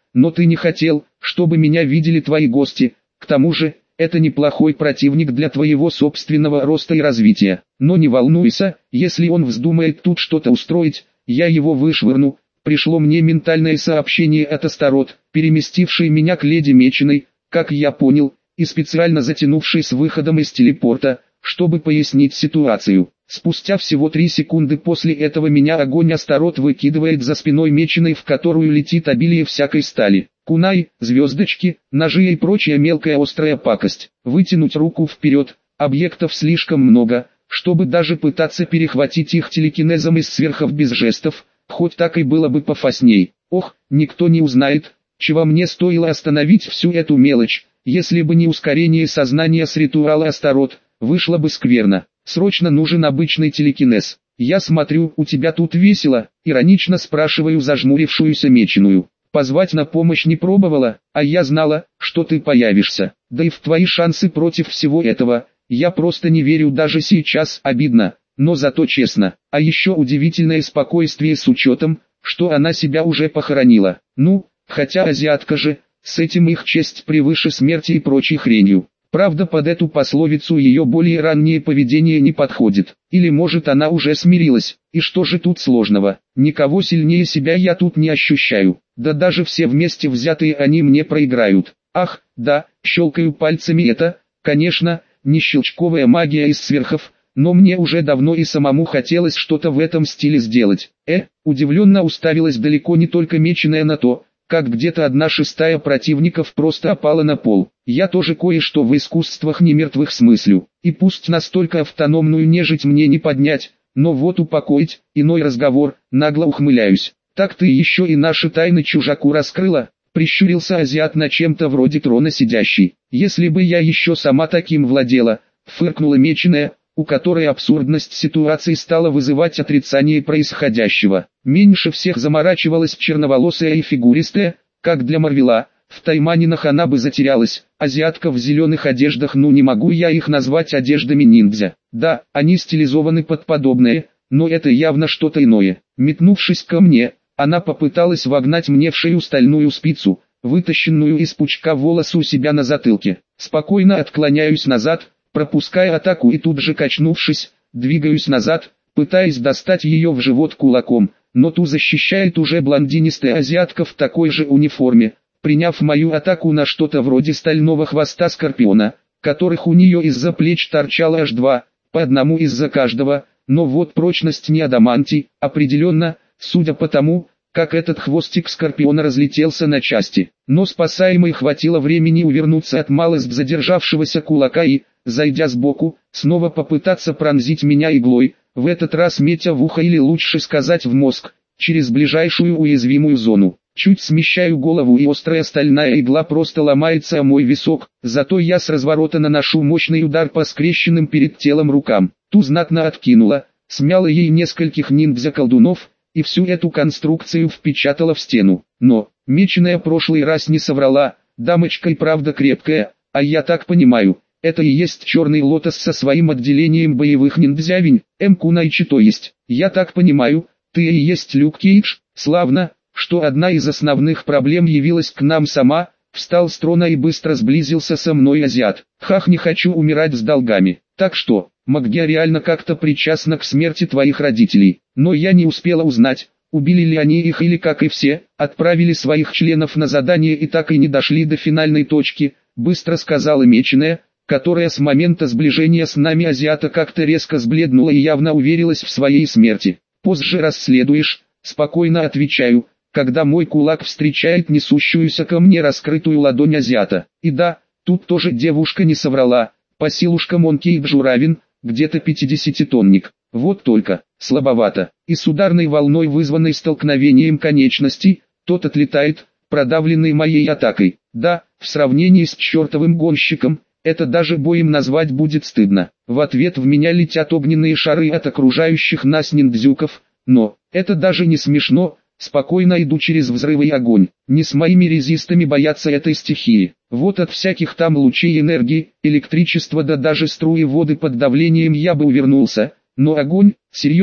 Speaker 1: но ты не хотел, чтобы меня видели твои гости. К тому же, это неплохой противник для твоего собственного роста и развития. Но не волнуйся, если он вздумает тут что-то устроить, я его вышвырну. Пришло мне ментальное сообщение от Астарот, переместившей меня к леди Меченой, как я понял, и специально затянувшей с выходом из телепорта, чтобы пояснить ситуацию. Спустя всего три секунды после этого меня огонь Астарот выкидывает за спиной Меченой, в которую летит обилие всякой стали. Кунай, звездочки, ножи и прочая мелкая острая пакость. Вытянуть руку вперед, объектов слишком много, чтобы даже пытаться перехватить их телекинезом из сверхов без жестов, хоть так и было бы пофасней. Ох, никто не узнает, чего мне стоило остановить всю эту мелочь, если бы не ускорение сознания с ритуала Астарот, вышло бы скверно. Срочно нужен обычный телекинез. Я смотрю, у тебя тут весело, иронично спрашиваю зажмурившуюся Меченую. Позвать на помощь не пробовала, а я знала, что ты появишься. Да и в твои шансы против всего этого, я просто не верю даже сейчас, обидно, но зато честно. А еще удивительное спокойствие с учетом, что она себя уже похоронила. Ну, хотя азиатка же, с этим их честь превыше смерти и прочей хренью. Правда, под эту пословицу ее более раннее поведение не подходит. Или может она уже смирилась, и что же тут сложного? Никого сильнее себя я тут не ощущаю. Да даже все вместе взятые они мне проиграют. Ах, да, щелкаю пальцами, это, конечно, не щелчковая магия из сверхов, но мне уже давно и самому хотелось что-то в этом стиле сделать. Э, удивленно уставилась далеко не только Меченая на то, как где-то одна шестая противников просто опала на пол. Я тоже кое-что в искусствах немертвых смыслю, и пусть настолько автономную нежить мне не поднять, но вот упокоить, иной разговор, нагло ухмыляюсь. Так ты еще и наши тайны чужаку раскрыла, прищурился азиат на чем-то вроде трона сидящий. Если бы я еще сама таким владела, фыркнула Меченая, у которой абсурдность ситуации стала вызывать отрицание происходящего. Меньше всех заморачивалась черноволосая и фигуристая, как для Марвела. В тайманинах она бы затерялась. Азиатка в зеленых одеждах, ну не могу я их назвать одеждами ниндзя. Да, они стилизованы под подобное, но это явно что-то иное. Метнувшись ко мне, она попыталась вогнать мне в шею стальную спицу, вытащенную из пучка волос у себя на затылке. Спокойно отклоняюсь назад, пропуская атаку, и тут же, качнувшись, двигаюсь назад, пытаясь достать ее в живот кулаком, но ту защищает уже блондинистая азиатка в такой же униформе, приняв мою атаку на что-то вроде стального хвоста скорпиона, которых у нее из-за плеч торчало аж два, по одному из-за каждого, но вот прочность не адамантий, определенно, судя по тому, как этот хвостик скорпиона разлетелся на части. Но спасаемой хватило времени увернуться от малость задержавшегося кулака и, зайдя сбоку, снова попытаться пронзить меня иглой, в этот раз метя в ухо или лучше сказать в мозг, через ближайшую уязвимую зону. Чуть смещаю голову, и острая стальная игла просто ломается о мой висок, зато я с разворота наношу мощный удар по скрещенным перед телом рукам. Ту знатно откинула, смяла ей нескольких ниндзя-колдунов, и всю эту конструкцию впечатала в стену. Но, Меченая прошлый раз не соврала, дамочка и правда крепкая, а я так понимаю, это и есть Черный Лотос со своим отделением боевых ниндзявинь, М-Кунайчи, то есть. Я так понимаю, ты и есть Люк Кейдж. Славно, что одна из основных проблем явилась к нам сама. Встал с трона и быстро сблизился со мной азиат. Хах, не хочу умирать с долгами. Так что, магия реально как-то причастна к смерти твоих родителей. Но я не успела узнать, убили ли они их или, как и все, отправили своих членов на задание и так и не дошли до финальной точки, быстро сказала Меченая, которая с момента сближения с нами азиата как-то резко сбледнула и явно уверилась в своей смерти. Позже расследуешь, спокойно отвечаю, когда мой кулак встречает несущуюся ко мне раскрытую ладонь азиата. И да, тут тоже девушка не соврала, по силушкам он Кейджу равен, где-то пятидесятитонник. Вот только, слабовато, и с ударной волной, вызванной столкновением конечностей, тот отлетает, продавленный моей атакой. Да, в сравнении с чертовым гонщиком, это даже боем назвать будет стыдно. В ответ в меня летят огненные шары от окружающих нас ниндзюков, но, это даже не смешно. Спокойно иду через взрывы и огонь. Не с моими резистами бояться этой стихии. Вот от всяких там лучей энергии, электричества, да даже струи воды под давлением я бы увернулся. Но огонь, серьезно,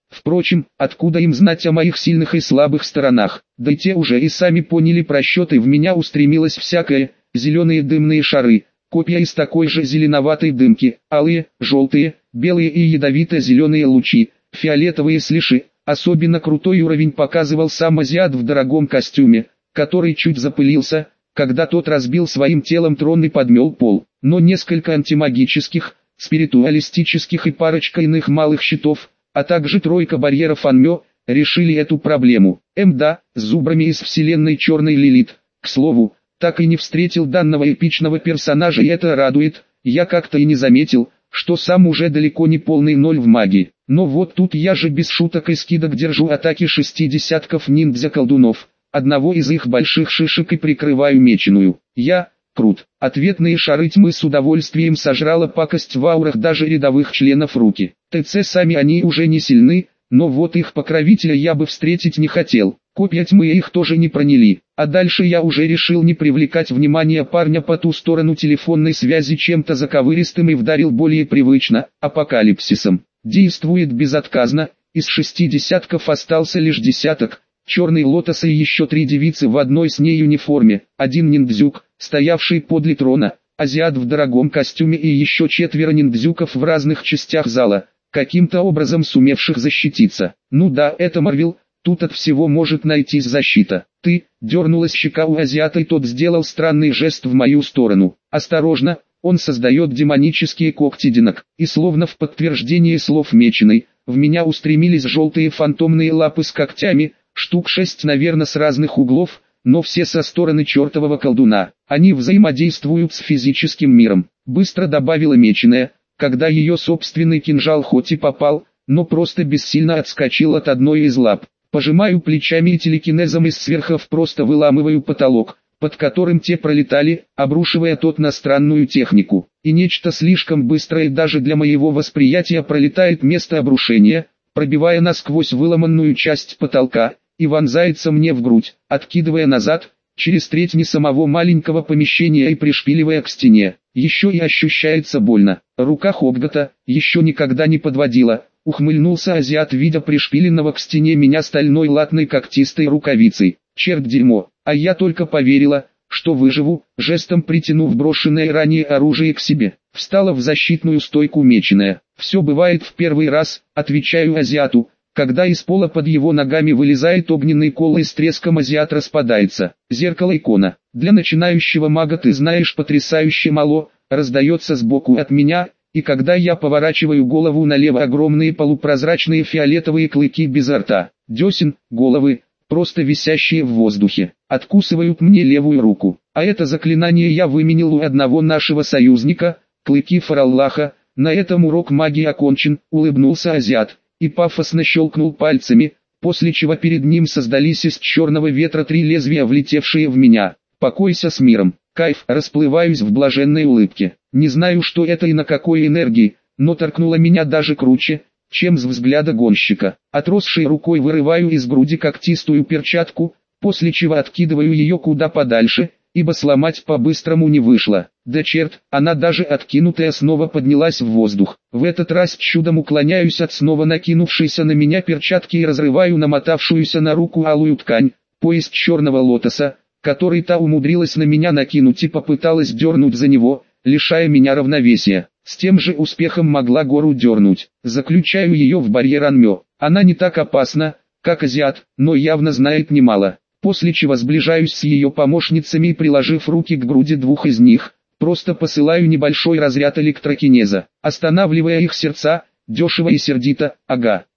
Speaker 1: Впрочем, откуда им знать о моих сильных и слабых сторонах? Да и те уже и сами поняли просчеты, в меня устремилось всякое, зеленые дымные шары, копья из такой же зеленоватой дымки, алые, желтые, белые и ядовито-зеленые лучи, фиолетовые слиши. Особенно крутой уровень показывал сам азиат в дорогом костюме, который чуть запылился, когда тот разбил своим телом трон и подмел пол. Но несколько антимагических, спиритуалистических и парочка иных малых щитов, а также тройка барьеров Анмё, решили эту проблему. Мда, с зубрами из вселенной Черной Лилит, к слову, так и не встретил данного эпичного персонажа, и это радует. Я как-то и не заметил, что сам уже далеко не полный ноль в магии. Но вот тут я же без шуток и скидок держу атаки шести десятков ниндзя-колдунов, одного из их больших шишек, и прикрываю меченую. Я, крут. Ответные шары тьмы с удовольствием сожрала пакость в аурах даже рядовых членов руки. ТЦ сами они уже не сильны, но вот их покровителя я бы встретить не хотел. Копья тьмы их тоже не проняли. А дальше я уже решил не привлекать внимание парня по ту сторону телефонной связи чем-то заковыристым и вдарил более привычно, апокалипсисом. Действует безотказно, из шести десятков остался лишь десяток, черный лотос и еще три девицы в одной с ней униформе, один ниндзюк, стоявший подле трона, азиат в дорогом костюме и еще четверо ниндзюков в разных частях зала, каким-то образом сумевших защититься. Ну да, это Марвел, тут от всего может найтись защита. Ты, дернулась щека у азиата, и тот сделал странный жест в мою сторону. Осторожно. Он создает демонические когти динок, и словно в подтверждение слов меченой, в меня устремились желтые фантомные лапы с когтями, штук шесть, наверное, с разных углов, но все со стороны чертового колдуна. Они взаимодействуют с физическим миром, быстро добавила меченая, когда ее собственный кинжал хоть и попал, но просто бессильно отскочил от одной из лап. Пожимаю плечами и телекинезом из сверхов просто выламываю потолок, под которым те пролетали, обрушивая тот на странную технику. И нечто слишком быстрое даже для моего восприятия пролетает место обрушения, пробивая насквозь выломанную часть потолка, и вонзается мне в грудь, откидывая назад, через треть не самого маленького помещения и пришпиливая к стене. Еще и ощущается больно. Рука Хобгота еще никогда не подводила. Ухмыльнулся азиат, видя пришпиленного к стене меня стальной латной когтистой рукавицей. Черт, дерьмо, а я только поверила, что выживу, жестом притянув брошенное ранее оружие к себе. Встала в защитную стойку меченая. Все бывает в первый раз, отвечаю азиату, когда из пола под его ногами вылезает огненный кол и с треском азиат распадается. Зеркало икона. Для начинающего мага, ты знаешь, потрясающе мало, раздается сбоку от меня, и когда я поворачиваю голову налево, огромные полупрозрачные фиолетовые клыки без рта, десен, головы, просто висящие в воздухе, откусывают мне левую руку. А это заклинание я выменил у одного нашего союзника, клыки Фараллаха. На этом урок магии окончен, улыбнулся азиат, и пафосно щелкнул пальцами, после чего перед ним создались из черного ветра три лезвия, влетевшие в меня. Покойся с миром. Кайф, расплываюсь в блаженной улыбке. Не знаю, что это и на какой энергии, но торкнуло меня даже круче, чем с взгляда гонщика. Отросшей рукой вырываю из груди когтистую перчатку, после чего откидываю ее куда подальше, ибо сломать по-быстрому не вышло. Да черт, она даже откинутая снова поднялась в воздух. В этот раз чудом уклоняюсь от снова накинувшейся на меня перчатки и разрываю намотавшуюся на руку алую ткань, пояс черного лотоса, который та умудрилась на меня накинуть и попыталась дернуть за него, лишая меня равновесия. С тем же успехом могла гору дернуть. Заключаю ее в барьер Анмё. Она не так опасна, как азиат, но явно знает немало. После чего сближаюсь с ее помощницами и, приложив руки к груди двух из них, просто посылаю небольшой разряд электрокинеза, останавливая их сердца, дешево и сердито, ага.